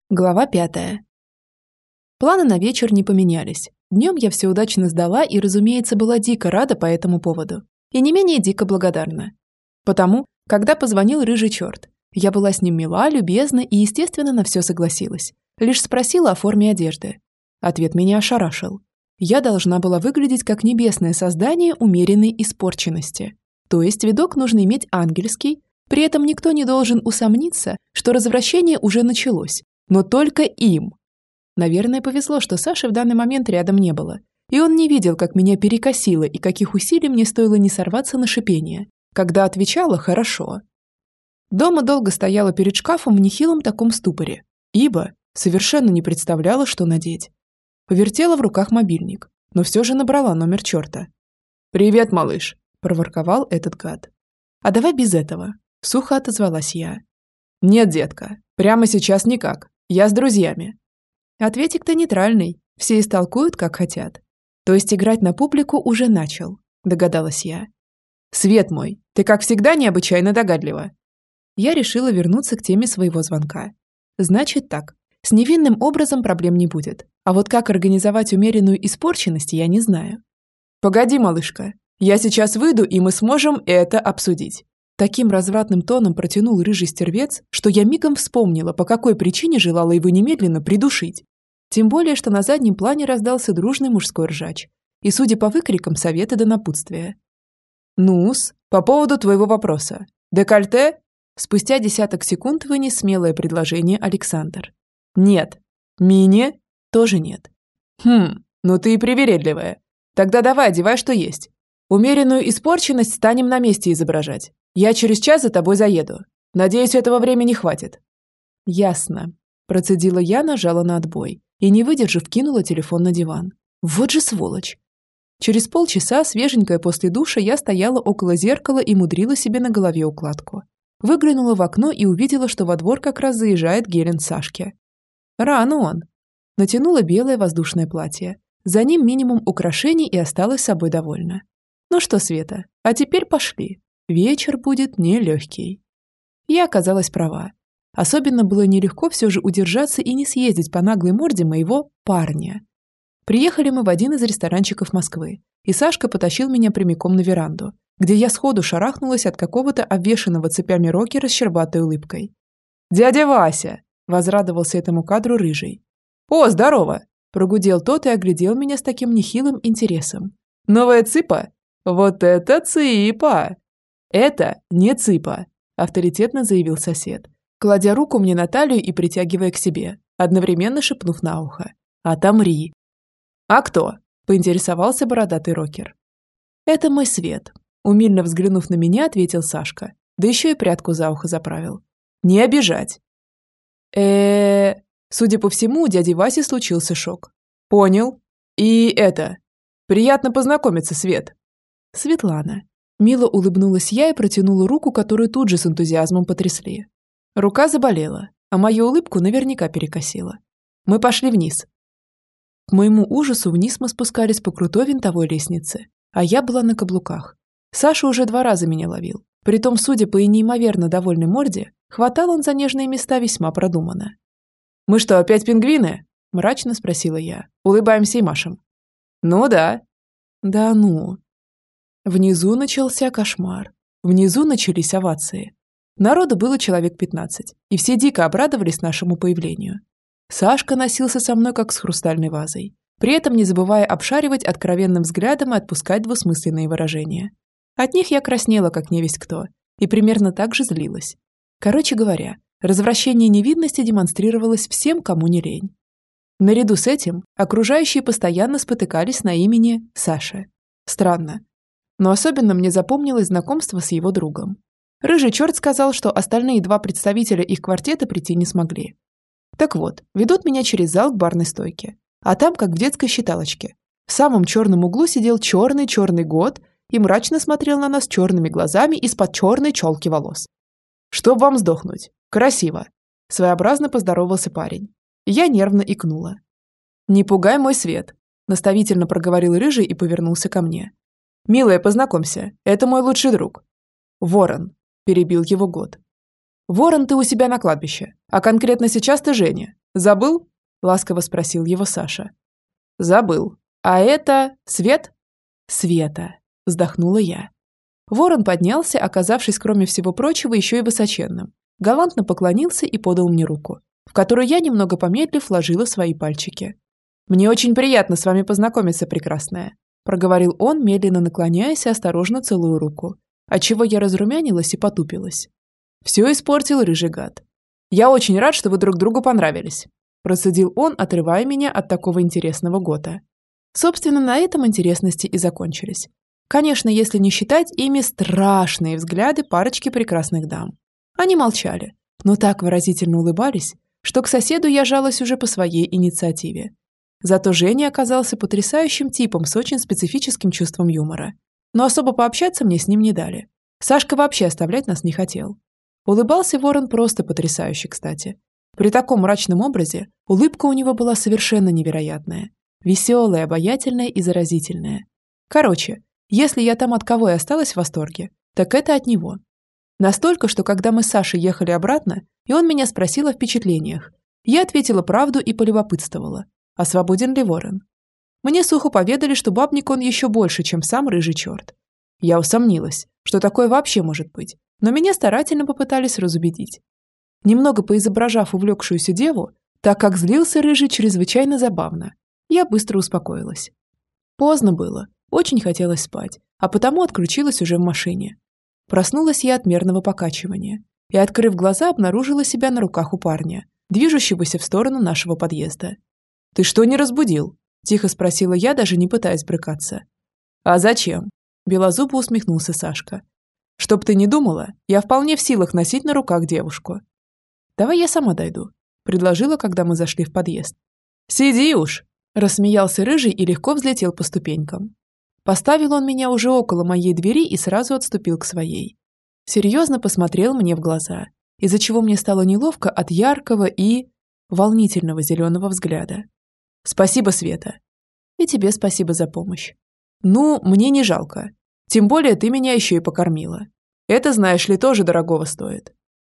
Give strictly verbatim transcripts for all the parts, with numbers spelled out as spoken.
Глава пятая. Планы на вечер не поменялись. Днем я все удачно сдала и, разумеется, была дико рада по этому поводу. И не менее дико благодарна. Потому, когда позвонил рыжий черт, я была с ним мила, любезна и, естественно, на все согласилась. Лишь спросила о форме одежды. Ответ меня ошарашил. Я должна была выглядеть как небесное создание умеренной испорченности. То есть видок нужно иметь ангельский, при этом никто не должен усомниться, что развращение уже началось. Но только им. Наверное, повезло, что Саши в данный момент рядом не было. И он не видел, как меня перекосило и каких усилий мне стоило не сорваться на шипение, когда отвечала «хорошо». Дома долго стояла перед шкафом в нехилом таком ступоре, ибо совершенно не представляла, что надеть. Повертела в руках мобильник, но все же набрала номер черта. «Привет, малыш», – проворковал этот гад. «А давай без этого», – сухо отозвалась я. «Нет, детка, прямо сейчас никак. Я с друзьями». Ответик-то нейтральный, все истолкуют, как хотят. То есть играть на публику уже начал, догадалась я. «Свет мой, ты как всегда необычайно догадлива». Я решила вернуться к теме своего звонка. Значит так, с невинным образом проблем не будет, а вот как организовать умеренную испорченность я не знаю. «Погоди, малышка, я сейчас выйду, и мы сможем это обсудить». Таким развратным тоном протянул рыжий стервец, что я мигом вспомнила, по какой причине желала его немедленно придушить. Тем более, что на заднем плане раздался дружный мужской ржач. И, судя по выкрикам, советы до напутствия. «Ну-с, по поводу твоего вопроса. Декольте?» Спустя десяток секунд вынес смелое предложение Александр. «Нет. Мини?» «Тоже нет». «Хм, ну ты и привередливая. Тогда давай одевай, что есть. Умеренную испорченность станем на месте изображать. Я через час за тобой заеду. Надеюсь, этого времени хватит». «Ясно», – процедила я, нажала на отбой и, не выдержав, кинула телефон на диван. Вот же сволочь. Через полчаса, свеженькая после душа, я стояла около зеркала и мудрила себе на голове укладку. Выглянула в окно и увидела, что во двор как раз заезжает Герин Сашке. Рано он. Натянула белое воздушное платье. За ним минимум украшений и осталась собой довольна. Ну что, Света, а теперь пошли. Вечер будет нелегкий. Я оказалась права. Особенно было нелегко все же удержаться и не съездить по наглой морде моего парня. Приехали мы в один из ресторанчиков Москвы, и Сашка потащил меня прямиком на веранду, где я сходу шарахнулась от какого-то обвешанного цепями рокера с щербатой улыбкой. «Дядя Вася!» – возрадовался этому кадру рыжий. «О, здорово!» – прогудел тот и оглядел меня с таким нехилым интересом. «Новая цыпа? Вот это цыпа!» «Это не цыпа», – авторитетно заявил сосед, кладя руку мне на талию и притягивая к себе, одновременно шепнув на ухо. «Отомри». «А кто?» – поинтересовался бородатый рокер. «Это мой Свет», – умильно взглянув на меня, ответил Сашка, да еще и прядку за ухо заправил. «Не обижать». э Судя по всему, у дяди Васи случился шок. «Понял. И это... Приятно познакомиться, Свет». «Светлана». Мило улыбнулась я и протянула руку, которую тут же с энтузиазмом потрясли. Рука заболела, а мою улыбку наверняка перекосила. Мы пошли вниз. К моему ужасу вниз мы спускались по крутой винтовой лестнице, а я была на каблуках. Саша уже два раза меня ловил. Притом, судя по и неимоверно довольной морде, хватал он за нежные места весьма продуманно. «Мы что, опять пингвины?» – мрачно спросила я. «Улыбаемся и машем». «Ну да». «Да ну». Внизу начался кошмар. Внизу начались овации. Народу было человек пятнадцать, и все дико обрадовались нашему появлению. Сашка носился со мной как с хрустальной вазой, при этом не забывая обшаривать откровенным взглядом и отпускать двусмысленные выражения. От них я краснела, как невесть кто, и примерно так же злилась. Короче говоря, развращение невинности демонстрировалось всем, кому не лень. Наряду с этим окружающие постоянно спотыкались на имени Саши. Странно. Но особенно мне запомнилось знакомство с его другом. Рыжий черт сказал, что остальные два представителя их квартета прийти не смогли. Так вот, ведут меня через зал к барной стойке. А там, как в детской считалочке, в самом черном углу сидел черный-черный год и мрачно смотрел на нас черными глазами из-под черной челки волос. «Чтоб вам сдохнуть. Красиво!» – своеобразно поздоровался парень. Я нервно икнула. «Не пугай мой Свет», – наставительно проговорил рыжий и повернулся ко мне. «Милая, познакомься, это мой лучший друг». «Ворон», – перебил его год. «Ворон ты у себя на кладбище, а конкретно сейчас ты Женя. Забыл?» – ласково спросил его Саша. «Забыл. А это Свет?» «Света», – вздохнула я. Ворон поднялся, оказавшись, кроме всего прочего, еще и высоченным. Галантно поклонился и подал мне руку, в которую я, немного помедлив, вложила свои пальчики. «Мне очень приятно с вами познакомиться, прекрасная», – проговорил он, медленно наклоняясь и осторожно целую руку, отчего я разрумянилась и потупилась. «Все испортил рыжий гад. Я очень рад, что вы друг другу понравились», – процедил он, отрывая меня от такого интересного гота. Собственно, на этом интересности и закончились. Конечно, если не считать ими страшные взгляды парочки прекрасных дам. Они молчали, но так выразительно улыбались, что к соседу я жалась уже по своей инициативе. Зато Женя оказался потрясающим типом с очень специфическим чувством юмора. Но особо пообщаться мне с ним не дали. Сашка вообще оставлять нас не хотел. Улыбался Ворон просто потрясающе, кстати. При таком мрачном образе улыбка у него была совершенно невероятная. Веселая, обаятельная и заразительная. Короче, если я там от кого и осталась в восторге, так это от него. Настолько, что когда мы с Сашей ехали обратно, и он меня спросил о впечатлениях, я ответила правду и полюбопытствовала, а свободен ли Ворон. Мне сухо поведали, что бабник он еще больше, чем сам рыжий черт. Я усомнилась, что такое вообще может быть, но меня старательно попытались разубедить. Немного поизображав увлекшуюся деву, так как злился рыжий чрезвычайно забавно, я быстро успокоилась. Поздно было, очень хотелось спать, а потому отключилась уже в машине. Проснулась я от мерного покачивания и, открыв глаза, обнаружила себя на руках у парня, движущегося в сторону нашего подъезда. «Ты что не разбудил?» – тихо спросила я, даже не пытаясь брыкаться. «А зачем?» – белозубо усмехнулся Сашка. «Чтоб ты не думала, я вполне в силах носить на руках девушку». «Давай я сама дойду», – предложила, когда мы зашли в подъезд. «Сиди уж!» – рассмеялся рыжий и легко взлетел по ступенькам. Поставил он меня уже около моей двери и сразу отступил к своей. Серьезно посмотрел мне в глаза, из-за чего мне стало неловко от яркого и волнительного зеленого взгляда. «Спасибо, Света. И тебе спасибо за помощь. Ну, мне не жалко. Тем более ты меня еще и покормила. Это, знаешь ли, тоже дорогого стоит».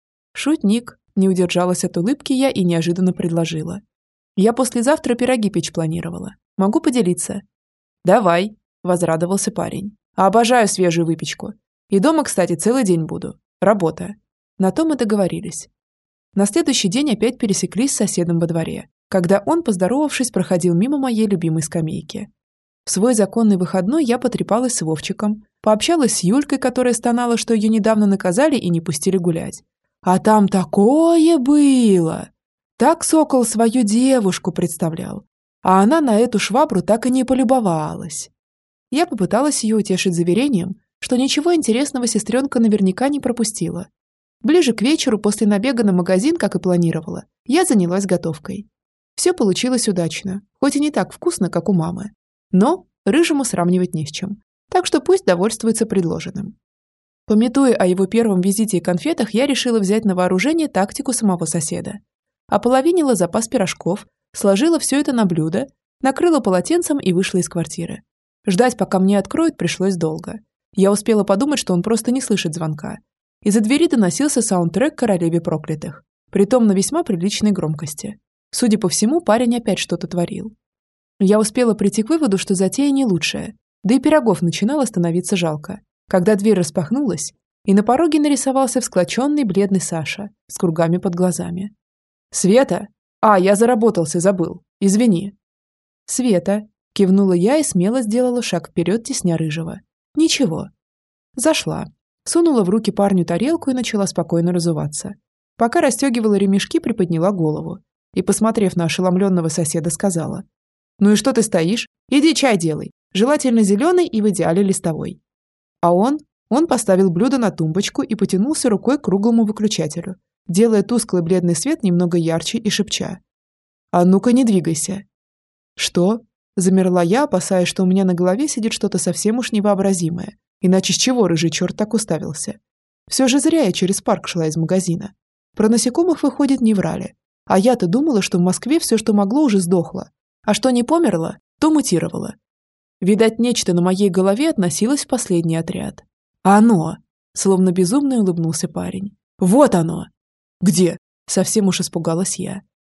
Шутник, не удержалась от улыбки я и неожиданно предложила. «Я послезавтра пироги печь планировала. Могу поделиться?» «Давай», – возрадовался парень. «Обожаю свежую выпечку. И дома, кстати, целый день буду. Работа». На то мы договорились. На следующий день опять пересеклись с соседом во дворе, когда он, поздоровавшись, проходил мимо моей любимой скамейки. В свой законный выходной я потрепалась с Вовчиком, пообщалась с Юлькой, которая стонала, что ее недавно наказали и не пустили гулять. А там такое было! Так сокол свою девушку представлял, а она на эту швабру так и не полюбовалась. Я попыталась ее утешить заверением, что ничего интересного сестренка наверняка не пропустила. Ближе к вечеру, после набега на магазин, как и планировала, я занялась готовкой. Все получилось удачно, хоть и не так вкусно, как у мамы. Но рыжему сравнивать не с чем, так что пусть довольствуется предложенным. Памятуя о его первом визите и конфетах, я решила взять на вооружение тактику самого соседа. Ополовинила запас пирожков, сложила все это на блюдо, накрыла полотенцем и вышла из квартиры. Ждать, пока мне откроют, пришлось долго. Я успела подумать, что он просто не слышит звонка. Из-за двери доносился саундтрек «Королеве проклятых», притом на весьма приличной громкости. Судя по всему, парень опять что-то творил. Я успела прийти к выводу, что затея не лучшая, да и пирогов начинало становиться жалко, когда дверь распахнулась, и на пороге нарисовался всклоченный бледный Саша с кругами под глазами. «Света? А, я заработался, забыл. Извини». «Света», – кивнула я и смело сделала шаг вперед, тесня рыжего. «Ничего». Зашла, сунула в руки парню тарелку и начала спокойно разуваться. Пока расстегивала ремешки, приподняла голову и, посмотрев на ошеломленного соседа, сказала: «Ну и что ты стоишь? Иди чай делай, желательно зеленый и в идеале листовой». А он, он поставил блюдо на тумбочку и потянулся рукой к круглому выключателю, делая тусклый бледный свет немного ярче и шепча: «А ну-ка не двигайся». «Что?» – замерла я, опасаясь, что у меня на голове сидит что-то совсем уж невообразимое, иначе с чего рыжий черт так уставился? Все же зря я через парк шла из магазина. Про насекомых, выходит, не врали. А я-то думала, что в Москве все, что могло, уже сдохло, а что не померло, то мутировало. Видать, нечто на моей голове относилось в последний отряд. «Оно!» – словно безумно улыбнулся парень. «Вот оно!» «Где?» – совсем уж испугалась я.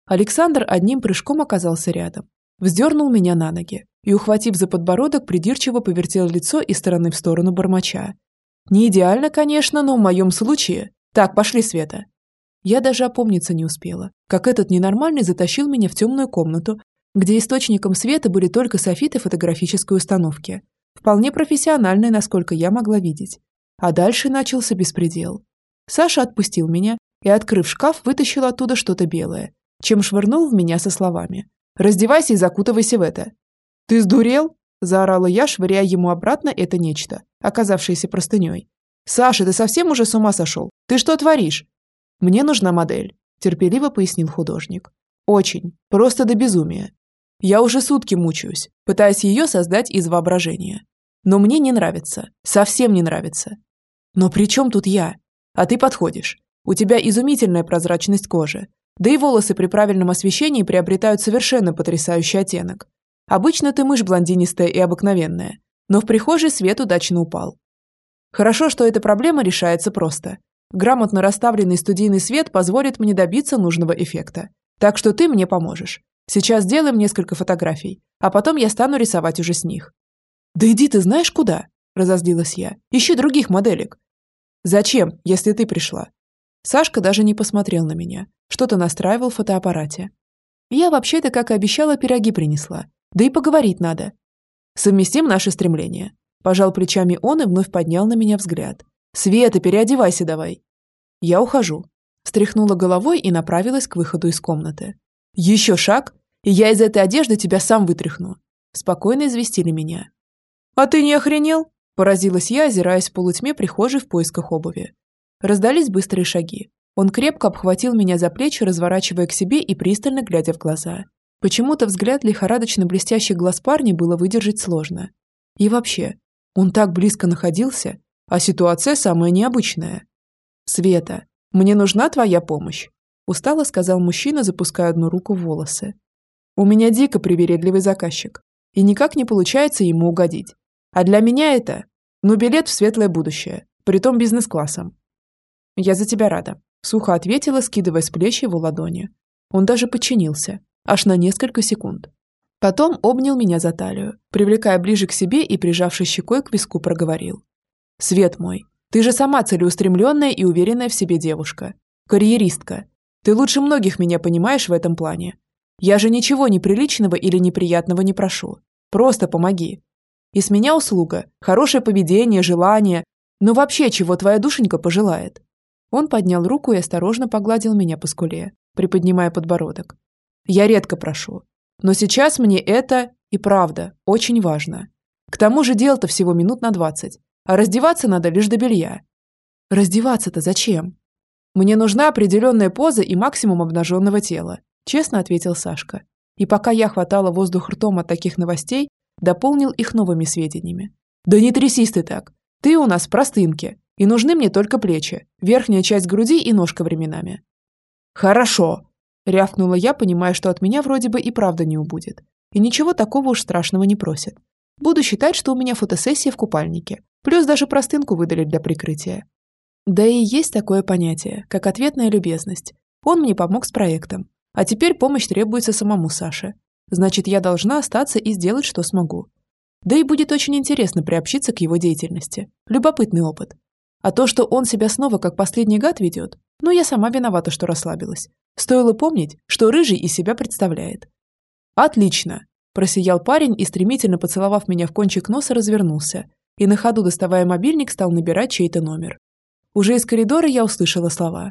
Александр одним прыжком оказался рядом. Вздернул меня на ноги и, ухватив за подбородок, придирчиво повертел лицо из стороны в сторону бормоча. Не идеально, конечно, но в моем случае... Так, пошли, Света. Я даже опомниться не успела, как этот ненормальный затащил меня в темную комнату, где источником света были только софиты фотографической установки. Вполне профессиональные, насколько я могла видеть. А дальше начался беспредел. Саша отпустил меня и, открыв шкаф, вытащил оттуда что-то белое, чем швырнул в меня со словами: «Раздевайся и закутывайся в это». «Ты сдурел?» – заорала я, швыряя ему обратно это нечто, оказавшееся простыней. «Саша, ты совсем уже с ума сошел? Ты что творишь?» «Мне нужна модель», – терпеливо пояснил художник. «Очень. Просто до безумия. Я уже сутки мучаюсь, пытаясь ее создать из воображения. Но мне не нравится. Совсем не нравится. Но при чем тут я? А ты подходишь. У тебя изумительная прозрачность кожи. Да и волосы при правильном освещении приобретают совершенно потрясающий оттенок. Обычно ты мышь блондинистая и обыкновенная, но в прихожей свет удачно упал. Хорошо, что эта проблема решается просто. Грамотно расставленный студийный свет позволит мне добиться нужного эффекта. Так что ты мне поможешь. Сейчас сделаем несколько фотографий, а потом я стану рисовать уже с них». «Да иди ты знаешь куда?» – разозлилась я. «Ищи других моделек». «Зачем, если ты пришла?» Сашка даже не посмотрел на меня. Что-то настраивал в фотоаппарате. Я вообще-то, как и обещала, пироги принесла. Да и поговорить надо. Совместим наши стремления. Пожал плечами он и вновь поднял на меня взгляд. «Света, переодевайся давай». Я ухожу. Встряхнула головой и направилась к выходу из комнаты. «Еще шаг, и я из этой одежды тебя сам вытряхну». Спокойно известили меня. «А ты не охренел?» Поразилась я, озираясь в полутьме прихожей в поисках обуви. Раздались быстрые шаги. Он крепко обхватил меня за плечи, разворачивая к себе и пристально глядя в глаза. Почему-то взгляд лихорадочно блестящих глаз парня было выдержать сложно. И вообще, он так близко находился, а ситуация самая необычная. «Света, мне нужна твоя помощь», – устало сказал мужчина, запуская одну руку в волосы. «У меня дико привередливый заказчик, и никак не получается ему угодить. А для меня это, ну, билет в светлое будущее, притом бизнес-классом». «Я за тебя рада», – сухо ответила, скидывая с плеч его ладони. Он даже подчинился, аж на несколько секунд. Потом обнял меня за талию, привлекая ближе к себе и, прижавшись щекой к виску, проговорил. «Свет мой, ты же сама целеустремленная и уверенная в себе девушка. Карьеристка. Ты лучше многих меня понимаешь в этом плане. Я же ничего неприличного или неприятного не прошу. Просто помоги. И с меня услуга, хорошее поведение, желание, ну вообще, чего твоя душенька пожелает». Он поднял руку и осторожно погладил меня по скуле, приподнимая подбородок. «Я редко прошу. Но сейчас мне это, и правда, очень важно. К тому же дел-то всего минут на двадцать, а раздеваться надо лишь до белья». «Раздеваться-то зачем?» «Мне нужна определенная поза и максимум обнаженного тела», честно ответил Сашка. И пока я хватала воздух ртом от таких новостей, дополнил их новыми сведениями. «Да не трясись ты так. Ты у нас в простынке, и нужны мне только плечи, верхняя часть груди и ножка временами». «Хорошо», – рявкнула я, понимая, что от меня вроде бы и правда не убудет. И ничего такого уж страшного не просят. Буду считать, что у меня фотосессия в купальнике, плюс даже простынку выдали для прикрытия. Да и есть такое понятие, как ответная любезность. Он мне помог с проектом, а теперь помощь требуется самому Саше. Значит, я должна остаться и сделать, что смогу. Да и будет очень интересно приобщиться к его деятельности. Любопытный опыт. А то, что он себя снова как последний гад ведет, ну я сама виновата, что расслабилась. Стоило помнить, что рыжий из себя представляет. «Отлично!» – просиял парень и, стремительно поцеловав меня в кончик носа, развернулся и на ходу, доставая мобильник, стал набирать чей-то номер. Уже из коридора я услышала слова.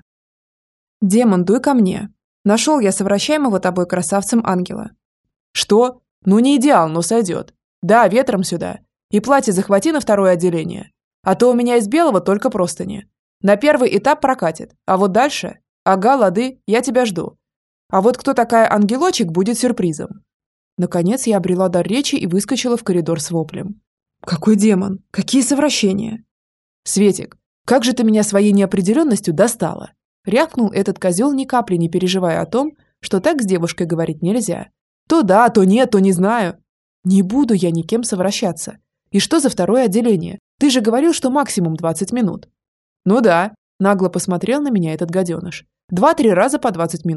«Демон, дуй ко мне. Нашел я совращаемого тобой красавцем ангела». «Что? Ну не идеал, но сойдет. Да, ветром сюда. И платье захвати на второе отделение. А то у меня из белого только простыни. На первый этап прокатит, а вот дальше... Ага, лады, я тебя жду. А вот кто такая ангелочек, будет сюрпризом». Наконец я обрела дар речи и выскочила в коридор с воплем. «Какой демон? Какие совращения?» «Светик, как же ты меня своей неопределенностью достала?» Рявкнул этот козел, ни капли не переживая о том, что так с девушкой говорить нельзя. То да, то нет, то не знаю. Не буду я никем совращаться. И что за второе отделение? Ты же говорил, что максимум двадцать минут. Ну да, нагло посмотрел на меня этот гаденыш. Два-три раза по двадцать минут.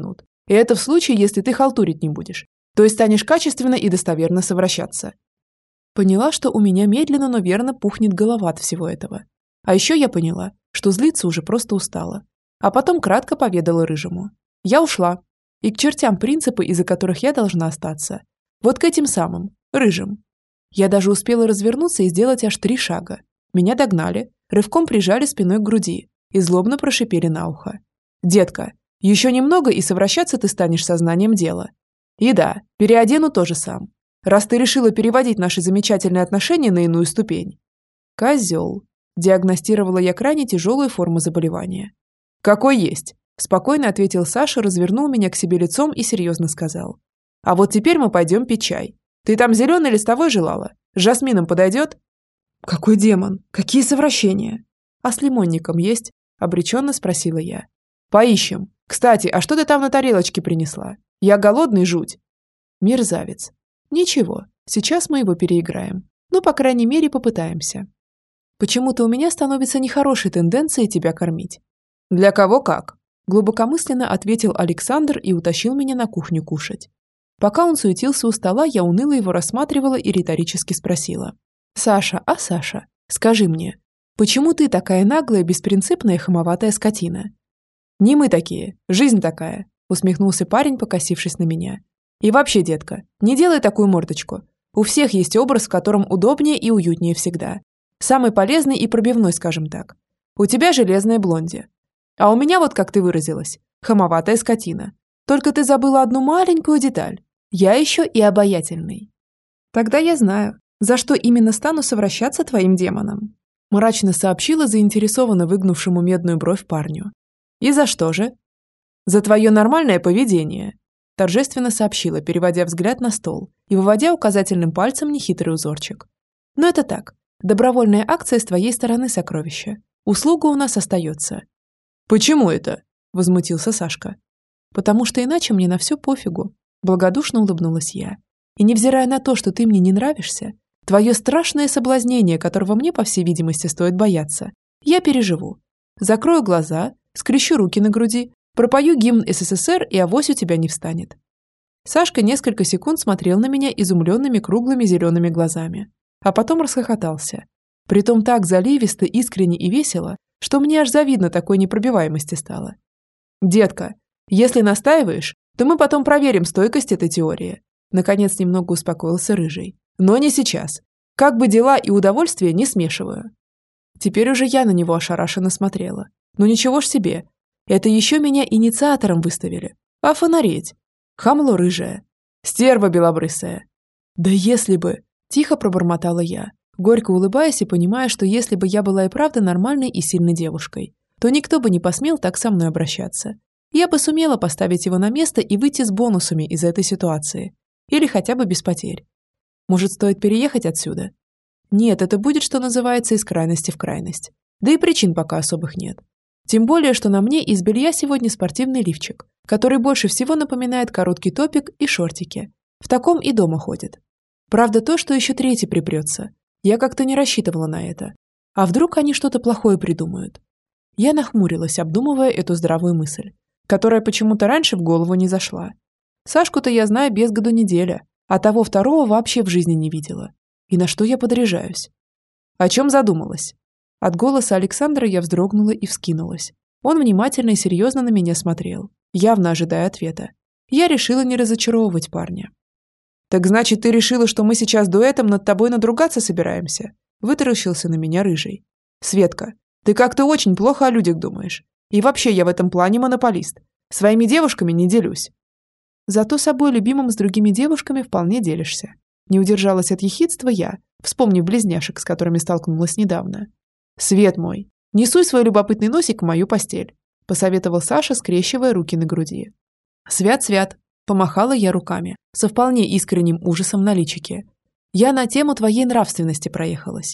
И это в случае, если ты халтурить не будешь. То есть станешь качественно и достоверно совращаться. Поняла, что у меня медленно, но верно пухнет голова от всего этого. А еще я поняла, что злиться уже просто устала. А потом кратко поведала Рыжему. Я ушла. И к чертям принципы, из-за которых я должна остаться. Вот к этим самым, Рыжим. Я даже успела развернуться и сделать аж три шага. Меня догнали, рывком прижали спиной к груди и злобно прошипели на ухо. «Детка, еще немного, и совращаться ты станешь сознанием дела. И да, переодену тоже сам. Раз ты решила переводить наши замечательные отношения на иную ступень». «Козел», – диагностировала я крайне тяжелую форму заболевания. «Какой есть», – спокойно ответил Саша, развернул меня к себе лицом и серьезно сказал. «А вот теперь мы пойдем пить чай. Ты там зеленый листовой желала? С жасмином подойдет?» «Какой демон? Какие совращения?» «А с лимонником есть?» – обреченно спросила я. «Поищем. Кстати, а что ты там на тарелочке принесла? Я голодный жуть». «Мерзавец. Ничего, сейчас мы его переиграем. Ну, по крайней мере, попытаемся. Почему-то у меня становится нехорошей тенденцией тебя кормить». «Для кого как?» – глубокомысленно ответил Александр и утащил меня на кухню кушать. Пока он суетился у стола, я уныло его рассматривала и риторически спросила. «Саша, а Саша, скажи мне, почему ты такая наглая, беспринципная, хамоватая скотина?» «Не мы такие, жизнь такая», – усмехнулся парень, покосившись на меня. «И вообще, детка, не делай такую мордочку. У всех есть образ, в котором удобнее и уютнее всегда. Самый полезный и пробивной, скажем так. У тебя железная блонди. А у меня, вот как ты выразилась, хамоватая скотина. Только ты забыла одну маленькую деталь. Я еще и обаятельный». «Тогда я знаю, за что именно стану совращаться твоим демоном», – мрачно сообщила заинтересованно выгнувшему медную бровь парню. «И за что же?» «За твое нормальное поведение», – торжественно сообщила, переводя взгляд на стол и выводя указательным пальцем нехитрый узорчик. «Но это так, добровольная акция с твоей стороны, сокровище. Услуга у нас остается». «Почему это?» – возмутился Сашка. «Потому что иначе мне на все пофигу», – благодушно улыбнулась я. «И невзирая на то, что ты мне не нравишься, твое страшное соблазнение, которого мне, по всей видимости, стоит бояться, я переживу. Закрою глаза, скрещу руки на груди, пропою гимн СССР, и авось у тебя не встанет». Сашка несколько секунд смотрел на меня изумленными круглыми зелеными глазами, а потом расхохотался. Притом так заливисто, искренне и весело, что мне аж завидно такой непробиваемости стало. «Детка, если настаиваешь, то мы потом проверим стойкость этой теории». Наконец немного успокоился Рыжий. «Но не сейчас. Как бы дела и удовольствие не смешиваю». Теперь уже я на него ошарашенно смотрела. Ну ничего ж себе. Это еще меня инициатором выставили. А фонареть? Хамло рыжее. Стерва белобрысая. Да если бы... Тихо пробормотала я, горько улыбаясь и понимая, что если бы я была и правда нормальной и сильной девушкой, то никто бы не посмел так со мной обращаться. Я бы сумела поставить его на место и выйти с бонусами из этой ситуации. Или хотя бы без потерь. Может, стоит переехать отсюда? Нет, это будет, что называется, из крайности в крайность. Да и причин пока особых нет. Тем более, что на мне из белья сегодня спортивный лифчик, который больше всего напоминает короткий топик и шортики. В таком и дома ходит. Правда, то, что еще третий припрется. Я как-то не рассчитывала на это. А вдруг они что-то плохое придумают? Я нахмурилась, обдумывая эту здравую мысль, которая почему-то раньше в голову не зашла. Сашку-то я знаю без году неделя, а того второго вообще в жизни не видела. И на что я подряжаюсь? О чем задумалась? От голоса Александра я вздрогнула и вскинулась. Он внимательно и серьезно на меня смотрел, явно ожидая ответа. Я решила не разочаровывать парня. «Так значит, ты решила, что мы сейчас дуэтом над тобой надругаться собираемся?» Вытаращился на меня Рыжий. «Светка, ты как-то очень плохо о людях думаешь. И вообще я в этом плане монополист. Своими девушками не делюсь». «Зато собой любимым с другими девушками вполне делишься». Не удержалась от ехидства я, вспомнив близняшек, с которыми столкнулась недавно. «Свет мой, не суй свой любопытный носик в мою постель», посоветовал Саша, скрещивая руки на груди. «Свят-свят», помахала я руками, со вполне искренним ужасом на личике. «Я на тему твоей нравственности проехалась».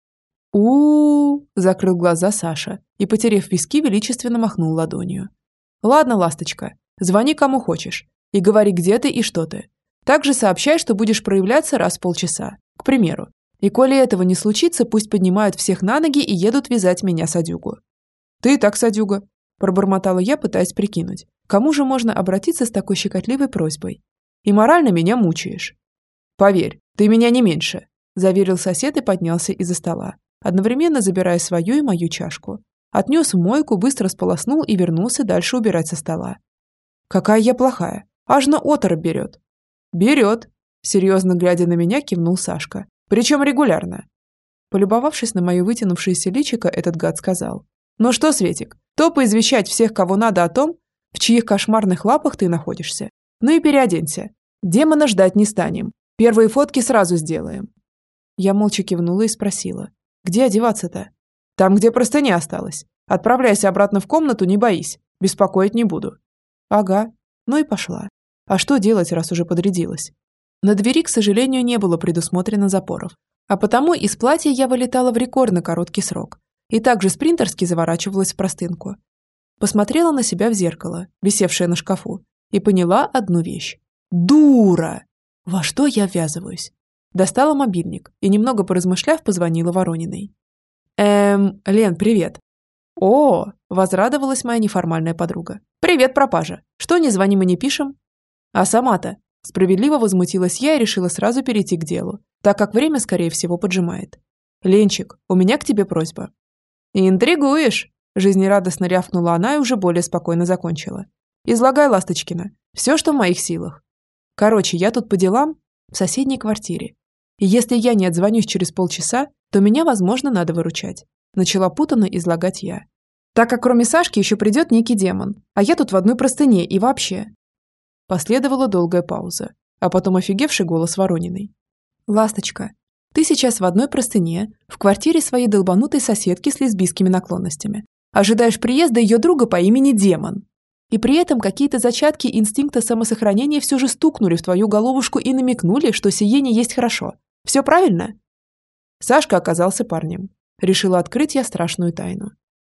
У-у-у, закрыл глаза Саша и, потеряв виски, величественно махнул ладонью. «Ладно, ласточка, звони кому хочешь и говори, где ты и что ты. Также сообщай, что будешь проявляться раз в полчаса, к примеру. И коли этого не случится, пусть поднимают всех на ноги и едут вязать меня садюгу». «Ты и так садюга», – пробормотала я, пытаясь прикинуть, кому же можно обратиться с такой щекотливой просьбой? И морально меня мучаешь. Поверь, ты меня не меньше, заверил сосед и поднялся из-за стола, одновременно забирая свою и мою чашку. Отнес в мойку, быстро сполоснул и вернулся дальше убирать со стола. Какая я плохая, аж на оторопь берет. Берет, серьезно глядя на меня, кивнул Сашка. Причем регулярно. Полюбовавшись на мое вытянувшееся личико, этот гад сказал. Ну что, Светик, топай извещать всех, кого надо, о том, в чьих кошмарных лапах ты находишься. Ну и переоденься. Демона ждать не станем. Первые фотки сразу сделаем. Я молча кивнула и спросила. Где одеваться-то? Там, где простыня осталась. Отправляйся обратно в комнату, не боись. Беспокоить не буду. Ага. Ну и пошла. А что делать, раз уже подрядилась? На двери, к сожалению, не было предусмотрено запоров. А потому из платья я вылетала в рекордно короткий срок. И также спринтерски заворачивалась в простынку. Посмотрела на себя в зеркало, висевшее на шкафу, и поняла одну вещь. Дура! Во что я ввязываюсь? Достала мобильник и, немного поразмышляв, позвонила Ворониной. «Эм, Лен, привет». «О!» – возрадовалась моя неформальная подруга. «Привет, пропажа. Что, не звоним и не пишем?» «А сама-то?» – справедливо возмутилась я и решила сразу перейти к делу, так как время, скорее всего, поджимает. «Ленчик, у меня к тебе просьба». «Интригуешь!» – жизнерадостно рявкнула она и уже более спокойно закончила. «Излагай, Ласточкина, все, что в моих силах. Короче, я тут по делам в соседней квартире. И если я не отзвонюсь через полчаса, то меня, возможно, надо выручать». Начала путанно излагать я. «Так как кроме Сашки еще придет некий демон, а я тут в одной простыне и вообще...» Последовала долгая пауза, а потом офигевший голос Ворониной. «Ласточка, ты сейчас в одной простыне, в квартире своей долбанутой соседки с лесбийскими наклонностями. Ожидаешь приезда ее друга по имени Демон. И при этом какие-то зачатки инстинкта самосохранения все же стукнули в твою головушку и намекнули, что сие не есть хорошо. Все правильно?» Сашка оказался парнем. Решила открыть я страшную тайну.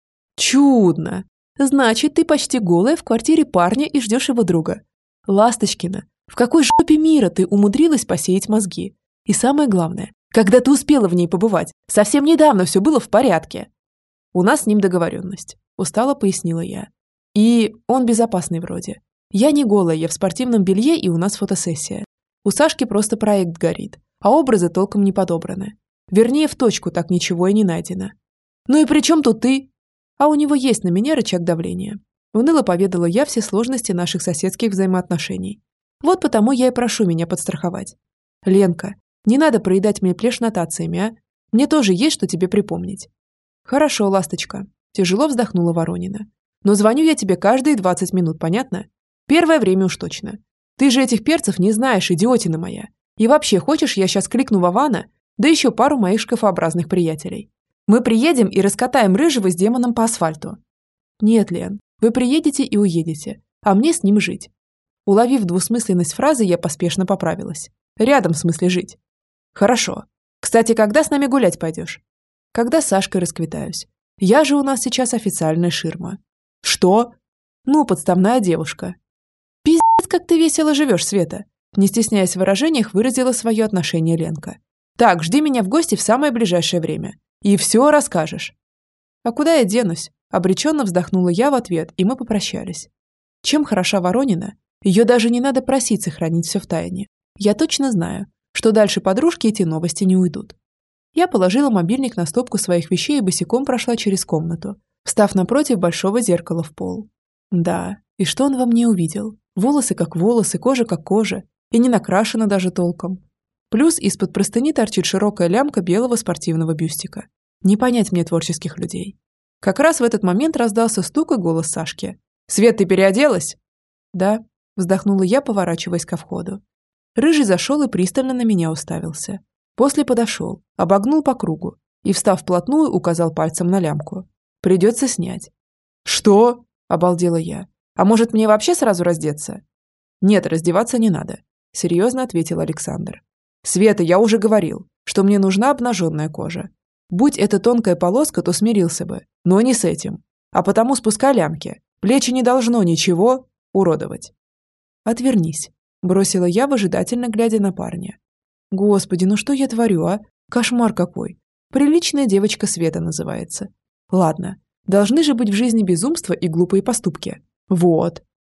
«Чудно! Значит, ты почти голая в квартире парня и ждешь его друга. Ласточкина, в какой жопе мира ты умудрилась посеять мозги? И самое главное, когда ты успела в ней побывать? Совсем недавно все было в порядке». «У нас с ним договоренность», – устало пояснила я. «И он безопасный вроде. Я не голая, я в спортивном белье, и у нас фотосессия. У Сашки просто проект горит, а образы толком не подобраны. Вернее, в точку так ничего и не найдено. Ну и при чем тут ты? А у него есть на меня рычаг давления». Уныло поведала я все сложности наших соседских взаимоотношений. Вот потому я и прошу меня подстраховать. «Ленка, не надо проедать мне плешь нотациями, а? Мне тоже есть что тебе припомнить». «Хорошо, ласточка», – тяжело вздохнула Воронина. «Но звоню я тебе каждые двадцать минут, понятно? Первое время уж точно. Ты же этих перцев не знаешь, идиотина моя. И вообще, хочешь, я сейчас кликну Вована, да еще пару моих шкафообразных приятелей. Мы приедем и раскатаем Рыжего с демоном по асфальту». «Нет, Лен, вы приедете и уедете, а мне с ним жить». Уловив двусмысленность фразы, я поспешно поправилась. «Рядом, в смысле, жить». «Хорошо. Кстати, когда с нами гулять пойдешь?» «Когда с Сашкой расквитаюсь. Я же у нас сейчас официальная ширма». «Что?» «Ну, подставная девушка». «Пиздец, как ты весело живешь, Света», не стесняясь в выражениях, выразила свое отношение Ленка. «Так, жди меня в гости в самое ближайшее время. И все расскажешь». «А куда я денусь?» Обреченно вздохнула я в ответ, и мы попрощались. Чем хороша Воронина? Ее даже не надо просить сохранить все в тайне. Я точно знаю, что дальше подружки эти новости не уйдут. Я положила мобильник на стопку своих вещей и босиком прошла через комнату, встав напротив большого зеркала в пол. Да, и что он во мне увидел? Волосы как волосы, кожа как кожа, и не накрашена даже толком. Плюс из-под простыни торчит широкая лямка белого спортивного бюстика. Не понять мне творческих людей. Как раз в этот момент раздался стук и голос Сашки. «Свет, ты переоделась?» «Да», – вздохнула я, поворачиваясь ко входу. Рыжий зашел и пристально на меня уставился. После подошел, обогнул по кругу и, встав вплотную, указал пальцем на лямку. «Придется снять». «Что?» – обалдела я. «А может, мне вообще сразу раздеться?» «Нет, раздеваться не надо», – серьезно ответил Александр. «Света, я уже говорил, что мне нужна обнаженная кожа. Будь это тонкая полоска, то смирился бы, но не с этим. А потому спускай лямки. Плечи не должно ничего уродовать». «Отвернись», – бросила я, выжидательно глядя на парня. «Господи, ну что я творю, а? Кошмар какой. Приличная девочка Света называется. Ладно, должны же быть в жизни безумства и глупые поступки. Вот».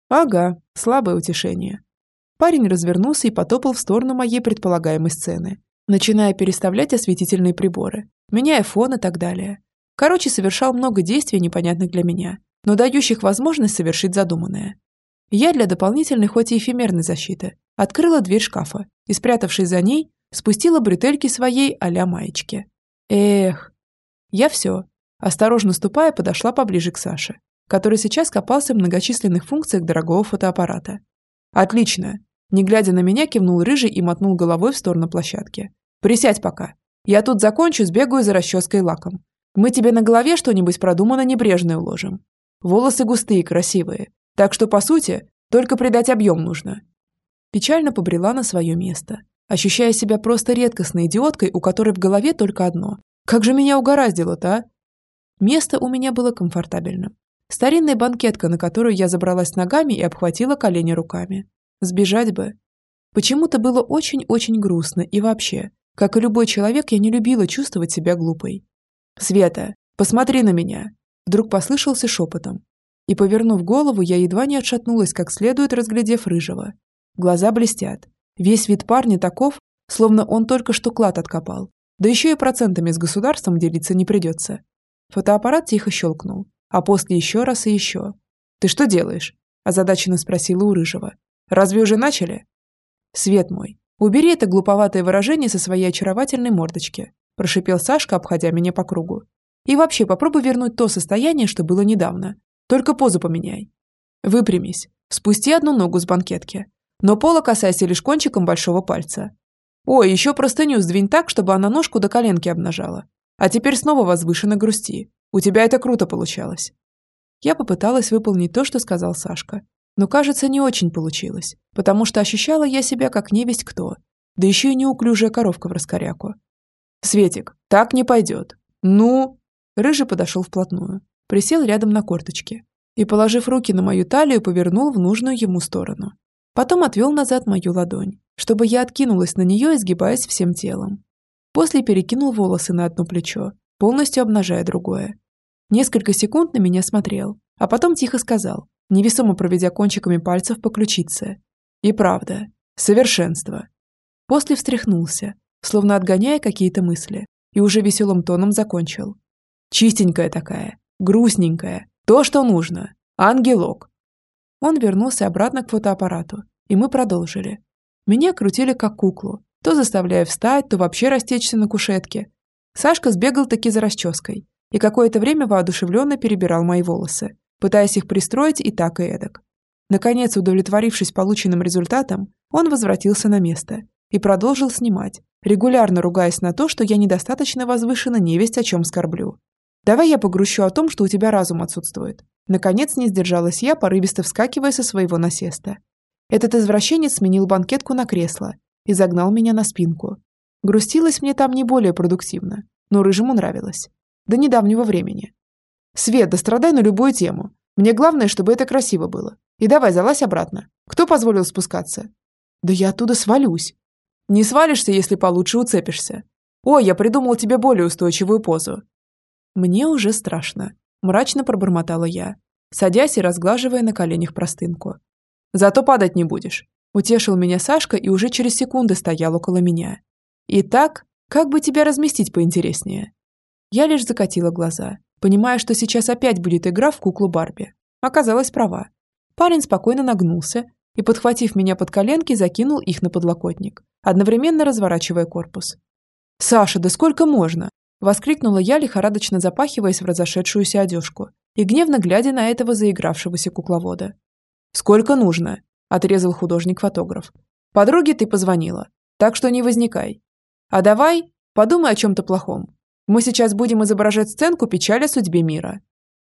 Ага, слабое утешение. Парень развернулся и потопал в сторону моей предполагаемой сцены, начиная переставлять осветительные приборы, меняя фон и так далее. Короче, совершал много действий, непонятных для меня, но дающих возможность совершить задуманное. Я для дополнительной, хоть и эфемерной защиты, открыла дверь шкафа и, спрятавшись за ней, спустила бретельки своей а-ля маечки. Эх, я все. Осторожно ступая, подошла поближе к Саше, который сейчас копался в многочисленных функциях дорогого фотоаппарата. Отлично. Не глядя на меня, кивнул рыжий и мотнул головой в сторону площадки. Присядь пока. Я тут закончу, сбегаю за расческой и лаком. Мы тебе на голове что-нибудь продуманно небрежное уложим. Волосы густые, красивые. Так что, по сути, только придать объем нужно. Печально побрела на свое место, ощущая себя просто редкостной идиоткой, у которой в голове только одно. Как же меня угораздило-то, а? Место у меня было комфортабельным. Старинная банкетка, на которую я забралась ногами и обхватила колени руками. Сбежать бы. Почему-то было очень-очень грустно и вообще, как и любой человек, я не любила чувствовать себя глупой. «Света, посмотри на меня!» Вдруг послышался шепотом. И, повернув голову, я едва не отшатнулась, как следует, разглядев рыжего. Глаза блестят. Весь вид парня таков, словно он только что клад откопал. Да еще и процентами с государством делиться не придется. Фотоаппарат тихо щелкнул, а после еще раз и еще. «Ты что делаешь?» – озадаченно спросила у рыжего. «Разве уже начали?» «Свет мой, убери это глуповатое выражение со своей очаровательной мордочки», – прошипел Сашка, обходя меня по кругу. «И вообще попробуй вернуть то состояние, что было недавно. Только позу поменяй. Выпрямись, спусти одну ногу с банкетки, но пола касайся лишь кончиком большого пальца. Ой, еще простыню сдвинь так, чтобы она ножку до коленки обнажала. А теперь снова возвышенно грусти. У тебя это круто получалось». Я попыталась выполнить то, что сказал Сашка. Но, кажется, не очень получилось, потому что ощущала я себя как невесть кто. Да еще и неуклюжая коровка в раскоряку. «Светик, так не пойдет. Ну...» Рыжий подошел вплотную, присел рядом на корточки и, положив руки на мою талию, повернул в нужную ему сторону. Потом отвел назад мою ладонь, чтобы я откинулась на нее, изгибаясь всем телом. После перекинул волосы на одно плечо, полностью обнажая другое. Несколько секунд на меня смотрел, а потом тихо сказал, невесомо проведя кончиками пальцев по ключице. «И правда, совершенство». После встряхнулся, словно отгоняя какие-то мысли, и уже веселым тоном закончил. «Чистенькая такая, грустненькая, то, что нужно. Ангелок». Он вернулся обратно к фотоаппарату, и мы продолжили. Меня крутили как куклу, то заставляя встать, то вообще растечься на кушетке. Сашка сбегал таки за расческой и какое-то время воодушевленно перебирал мои волосы, пытаясь их пристроить и так и эдак. Наконец, удовлетворившись полученным результатом, он возвратился на место и продолжил снимать, регулярно ругаясь на то, что я недостаточно возвышена, невесть о чем скорблю. «Давай я погрущу о том, что у тебя разум отсутствует». Наконец не сдержалась я, порывисто вскакивая со своего насеста. Этот извращенец сменил банкетку на кресло и загнал меня на спинку. Грустилось мне там не более продуктивно, но рыжему нравилось. До недавнего времени. «Свет, да страдай на любую тему. Мне главное, чтобы это красиво было. И давай, залазь обратно. Кто позволил спускаться?» «Да я оттуда свалюсь». «Не свалишься, если получше уцепишься. Ой, я придумал тебе более устойчивую позу». «Мне уже страшно», – мрачно пробормотала я, садясь и разглаживая на коленях простынку. «Зато падать не будешь», – утешил меня Сашка и уже через секунды стоял около меня. «Итак, как бы тебя разместить поинтереснее?» Я лишь закатила глаза, понимая, что сейчас опять будет игра в куклу Барби. Оказалась права. Парень спокойно нагнулся и, подхватив меня под коленки, закинул их на подлокотник, одновременно разворачивая корпус. «Саша, да сколько можно?» – воскликнула я, лихорадочно запахиваясь в разошедшуюся одежку и гневно глядя на этого заигравшегося кукловода. «Сколько нужно?» – отрезал художник-фотограф. «Подруге ты позвонила, так что не возникай. А давай подумай о чем-то плохом. Мы сейчас будем изображать сценку печали о судьбе мира».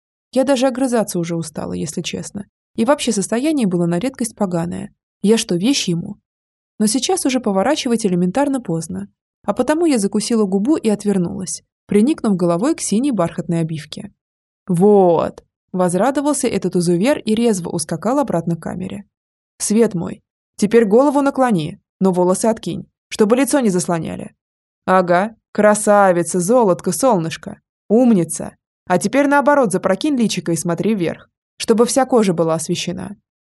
Я даже огрызаться уже устала, если честно. И вообще состояние было на редкость поганое. Я что, вещь ему? Но сейчас уже поворачивать элементарно поздно. А потому я закусила губу и отвернулась, приникнув головой к синей бархатной обивке. «Вот!» – возрадовался этот изувер и резво ускакал обратно к камере. «Свет мой, теперь голову наклони, но волосы откинь, чтобы лицо не заслоняли». «Ага, красавица, золотко, солнышко, умница. А теперь наоборот запрокинь личико и смотри вверх, чтобы вся кожа была освещена.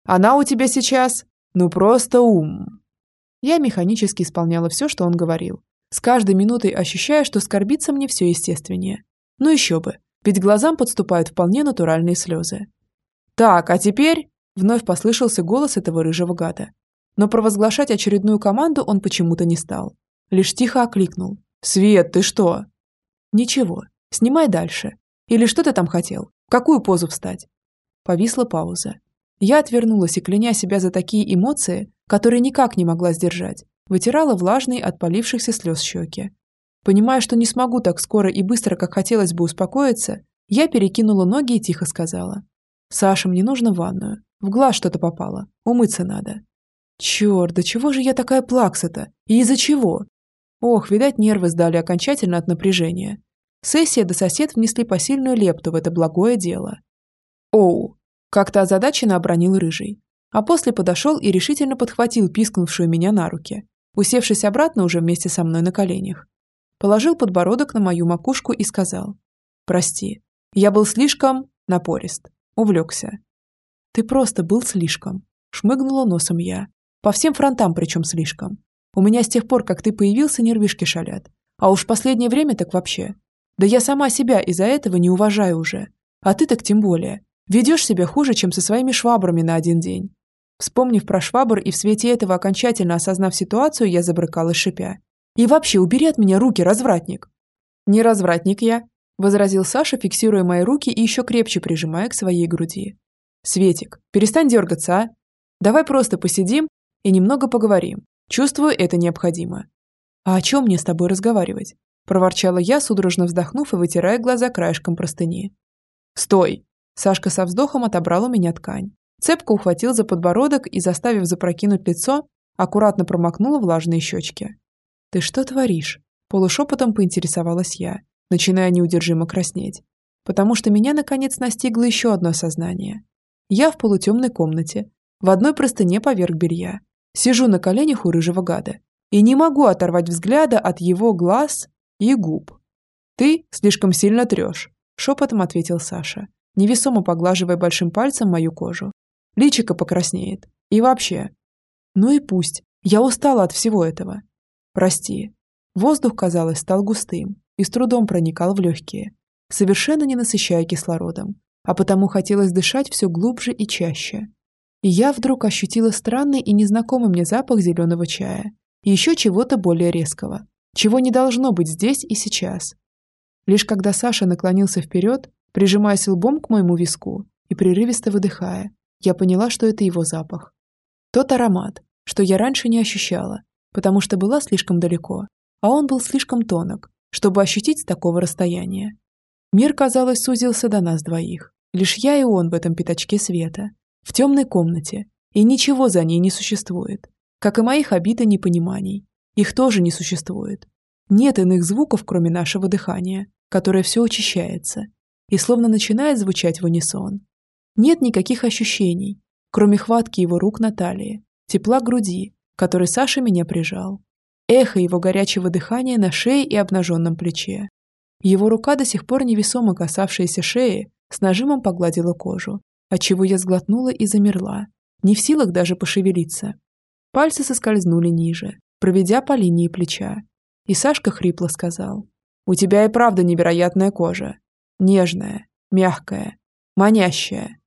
Она у тебя сейчас, ну просто ум». Я механически исполняла все, что он говорил, с каждой минутой ощущая, что скорбиться мне все естественнее. Ну еще бы, ведь к глазам подступают вполне натуральные слезы. «Так, а теперь...» — вновь послышался голос этого рыжего гада. Но провозглашать очередную команду он почему-то не стал. Лишь тихо окликнул. «Свет, ты что?» «Ничего, снимай дальше. Или что ты там хотел? В какую позу встать?» Повисла пауза. Я отвернулась и, кляня себя за такие эмоции, которые никак не могла сдержать, вытирала влажные от полившихся слез щеки. Понимая, что не смогу так скоро и быстро, как хотелось бы успокоиться, я перекинула ноги и тихо сказала. «Саша, мне нужно в ванную. В глаз что-то попало. Умыться надо». Черт, да чего же я такая плакса-то? И из-за чего? Ох, видать, нервы сдали окончательно от напряжения. Сессия да сосед внесли посильную лепту в это благое дело. «Оу!» – как-то озадаченно обронил рыжий. А после подошел и решительно подхватил пискнувшую меня на руки, усевшись обратно уже вместе со мной на коленях. Положил подбородок на мою макушку и сказал. «Прости, я был слишком напорист, увлекся». «Ты просто был слишком», – шмыгнула носом я. «По всем фронтам причем слишком. У меня с тех пор, как ты появился, нервишки шалят. А уж в последнее время так вообще. Да я сама себя из-за этого не уважаю уже. А ты так тем более. Ведешь себя хуже, чем со своими швабрами на один день». Вспомнив про швабр и в свете этого окончательно осознав ситуацию, я забрыкалась шипя. «И вообще, убери от меня руки, развратник!» «Не развратник я», – возразил Саша, фиксируя мои руки и еще крепче прижимая к своей груди. «Светик, перестань дергаться, а? Давай просто посидим и немного поговорим. Чувствую, это необходимо». «А о чем мне с тобой разговаривать?» – проворчала я, судорожно вздохнув и вытирая глаза краешком простыни. «Стой!» – Сашка со вздохом отобрал у меня ткань. Цепко ухватил за подбородок и, заставив запрокинуть лицо, аккуратно промокнула влажные щечки. «Ты что творишь?» – полушепотом поинтересовалась я, начиная неудержимо краснеть. Потому что меня, наконец, настигло еще одно сознание. Я в полутемной комнате, в одной простыне поверх белья, сижу на коленях у рыжего гада и не могу оторвать взгляда от его глаз и губ. «Ты слишком сильно трешь», – шепотом ответил Саша, невесомо поглаживая большим пальцем мою кожу. «Личико покраснеет. И вообще». «Ну и пусть. Я устала от всего этого». «Прости». Воздух, казалось, стал густым и с трудом проникал в легкие, совершенно не насыщая кислородом, а потому хотелось дышать все глубже и чаще. И я вдруг ощутила странный и незнакомый мне запах зеленого чая и еще чего-то более резкого, чего не должно быть здесь и сейчас. Лишь когда Саша наклонился вперед, прижимаясь лбом к моему виску и прерывисто выдыхая, я поняла, что это его запах. Тот аромат, что я раньше не ощущала, потому что была слишком далеко, а он был слишком тонок, чтобы ощутить с такого расстояния. Мир, казалось, сузился до нас двоих. Лишь я и он в этом пятачке света, в темной комнате, и ничего за ней не существует. Как и моих обид и непониманий. Их тоже не существует. Нет иных звуков, кроме нашего дыхания, которое все учащается и словно начинает звучать в унисон. Нет никаких ощущений, кроме хватки его рук на талии, тепла груди, которой Саша меня прижал, эхо его горячего дыхания на шее и обнаженном плече. Его рука, до сих пор невесомо касавшаяся шеи, с нажимом погладила кожу, отчего я сглотнула и замерла, не в силах даже пошевелиться. Пальцы соскользнули ниже, проведя по линии плеча, и Сашка хрипло сказал: «У тебя и правда невероятная кожа. Нежная, мягкая, манящая».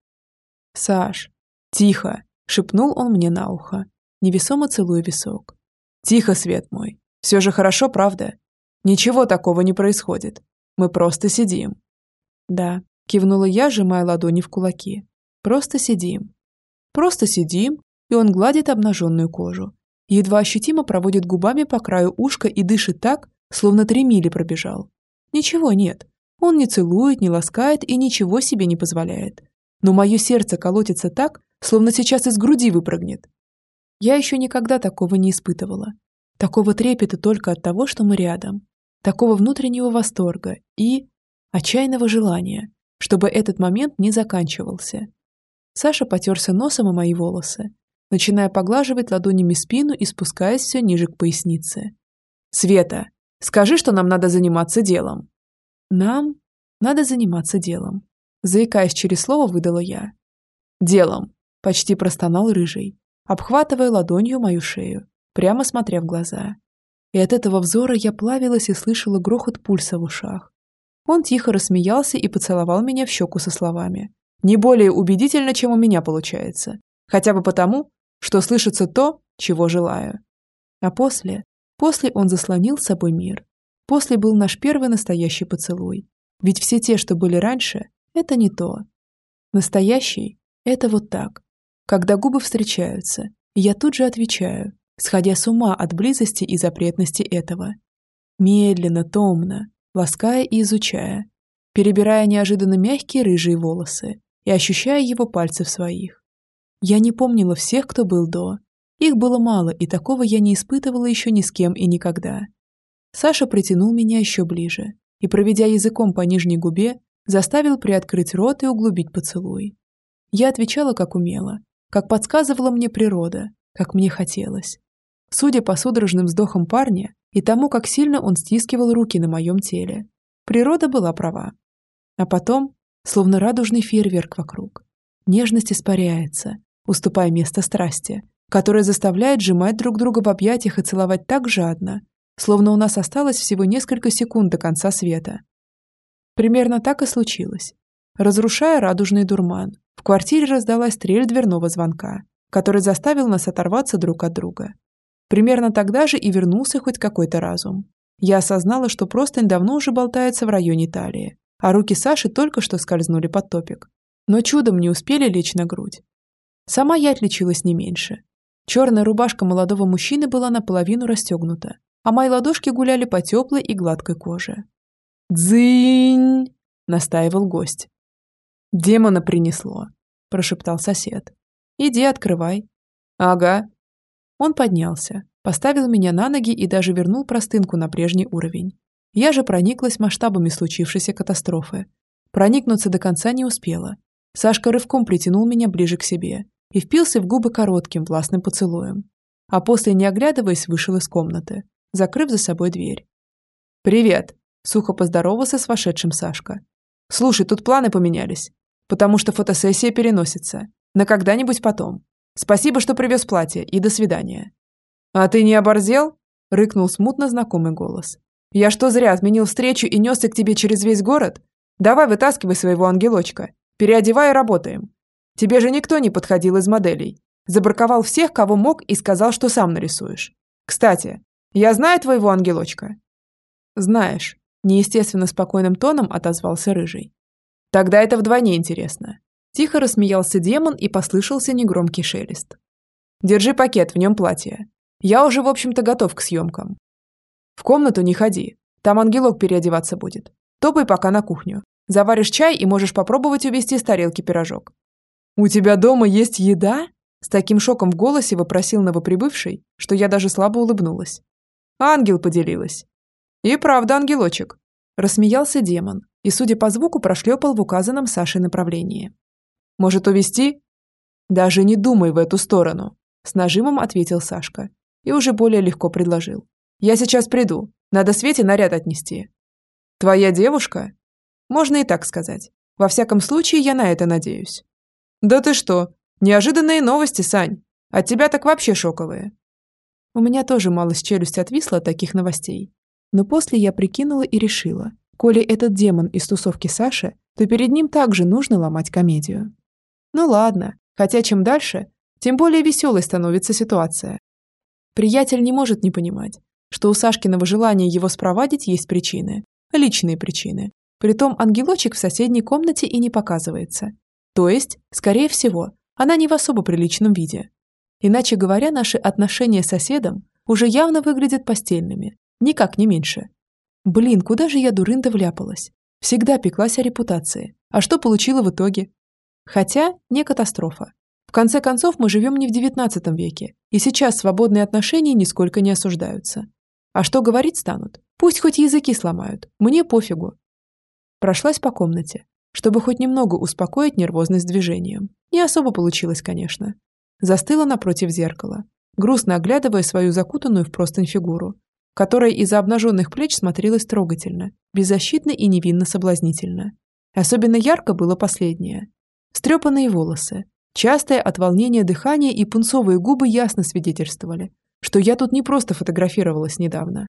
«Саш, тихо!» – шепнул он мне на ухо, невесомо целуя висок. «Тихо, свет мой. Все же хорошо, правда? Ничего такого не происходит. Мы просто сидим». «Да», – кивнула я, сжимая ладони в кулаки. «Просто сидим». «Просто сидим», и он гладит обнаженную кожу. Едва ощутимо проводит губами по краю ушка и дышит так, словно три мили пробежал. Ничего нет. Он не целует, не ласкает и ничего себе не позволяет. Но мое сердце колотится так, словно сейчас из груди выпрыгнет. Я еще никогда такого не испытывала. Такого трепета только от того, что мы рядом. Такого внутреннего восторга и отчаянного желания, чтобы этот момент не заканчивался. Саша потерся носом о мои волосы, начиная поглаживать ладонями спину и спускаясь все ниже к пояснице. «Света, скажи, что нам надо заниматься делом». «Нам надо заниматься делом», заикаясь через слово, выдала я. «Делом», почти простонал рыжий, обхватывая ладонью мою шею, прямо смотря в глаза. И от этого взора я плавилась и слышала грохот пульса в ушах. Он тихо рассмеялся и поцеловал меня в щеку со словами: «Не более убедительно, чем у меня получается. Хотя бы потому, что слышится то, чего желаю». А после, после он заслонил с собой мир. После был наш первый настоящий поцелуй. Ведь все те, что были раньше, это не то. Настоящий – это вот так. Когда губы встречаются, я тут же отвечаю, сходя с ума от близости и запретности этого. Медленно, томно, лаская и изучая, перебирая неожиданно мягкие рыжие волосы и ощущая его пальцы в своих. Я не помнила всех, кто был до. Их было мало, и такого я не испытывала еще ни с кем и никогда. Саша притянул меня еще ближе и, проведя языком по нижней губе, заставил приоткрыть рот и углубить поцелуй. Я отвечала, как умела, как подсказывала мне природа, как мне хотелось. Судя по судорожным вздохам парня и тому, как сильно он стискивал руки на моем теле, природа была права. А потом, словно радужный фейерверк вокруг, нежность испаряется, уступая место страсти, которая заставляет сжимать друг друга в объятиях и целовать так жадно, словно у нас осталось всего несколько секунд до конца света. Примерно так и случилось. Разрушая радужный дурман, в квартире раздалась трель дверного звонка, который заставил нас оторваться друг от друга. Примерно тогда же и вернулся хоть какой-то разум. Я осознала, что простынь давно уже болтается в районе талии, а руки Саши только что скользнули под топик, но чудом не успели лечь на грудь. Сама я отличилась не меньше. Черная рубашка молодого мужчины была наполовину расстегнута, а мои ладошки гуляли по теплой и гладкой коже. «Дзынь!» – настаивал гость. «Демона принесло», – прошептал сосед. «Иди, открывай». «Ага». Он поднялся, поставил меня на ноги и даже вернул простынку на прежний уровень. Я же прониклась масштабами случившейся катастрофы. Проникнуться до конца не успела. Сашка рывком притянул меня ближе к себе и впился в губы коротким властным поцелуем. А после, не оглядываясь, вышел из комнаты, закрыв за собой дверь. «Привет!» – сухо поздоровался с вошедшим Сашка. «Слушай, тут планы поменялись, потому что фотосессия переносится. На когда-нибудь потом. Спасибо, что привез платье, и до свидания». «А ты не оборзел?» – рыкнул смутно знакомый голос. «Я что, зря отменил встречу и несся к тебе через весь город? Давай вытаскивай своего ангелочка, переодевай и работаем. Тебе же никто не подходил из моделей. Забраковал всех, кого мог, и сказал, что сам нарисуешь. Кстати, я знаю твоего ангелочка?» «Знаешь», – неестественно спокойным тоном отозвался рыжий. «Тогда это вдвойне интересно». Тихо рассмеялся демон и послышался негромкий шелест. «Держи пакет, в нем платье. Я уже, в общем-то, готов к съемкам. В комнату не ходи, там ангелок переодеваться будет. Топай пока на кухню. Заваришь чай и можешь попробовать увести с тарелки пирожок». «У тебя дома есть еда?» С таким шоком в голосе вопросил новоприбывший, что я даже слабо улыбнулась. «Ангел поделилась». «И правда, ангелочек», – рассмеялся демон и, судя по звуку, прошлепал в указанном Сашей направлении. «Может, увезти?» «Даже не думай в эту сторону», – с нажимом ответил Сашка и уже более легко предложил. «Я сейчас приду, надо Свете наряд отнести». «Твоя девушка?» «Можно и так сказать. Во всяком случае, я на это надеюсь». «Да ты что? Неожиданные новости, Сань. От тебя так вообще шоковые». У меня тоже малость челюсть отвисла от таких новостей. Но после я прикинула и решила, коли этот демон из тусовки Саши, то перед ним также нужно ломать комедию. Ну ладно, хотя чем дальше, тем более веселой становится ситуация. Приятель не может не понимать, что у Сашкиного желания его спровадить есть причины, личные причины. Притом ангелочек в соседней комнате и не показывается. То есть, скорее всего, она не в особо приличном виде. Иначе говоря, наши отношения с соседом уже явно выглядят постельными, никак не меньше. Блин, куда же я, дурында, вляпалась? Всегда пеклась о репутации. А что получила в итоге? Хотя, не катастрофа. В конце концов, мы живем не в девятнадцатом веке, и сейчас свободные отношения нисколько не осуждаются. А что говорить станут? Пусть хоть языки сломают, мне пофигу. Прошлась по комнате, чтобы хоть немного успокоить нервозность движением. Не особо получилось, конечно. Застыла напротив зеркала, грустно оглядывая свою закутанную в простынь фигуру, которая из-за обнаженных плеч смотрелась трогательно, беззащитно и невинно соблазнительно. Особенно ярко было последнее. Встрепанные волосы, Частое от волнения дыхание и пунцовые губы ясно свидетельствовали, что я тут не просто фотографировалась недавно.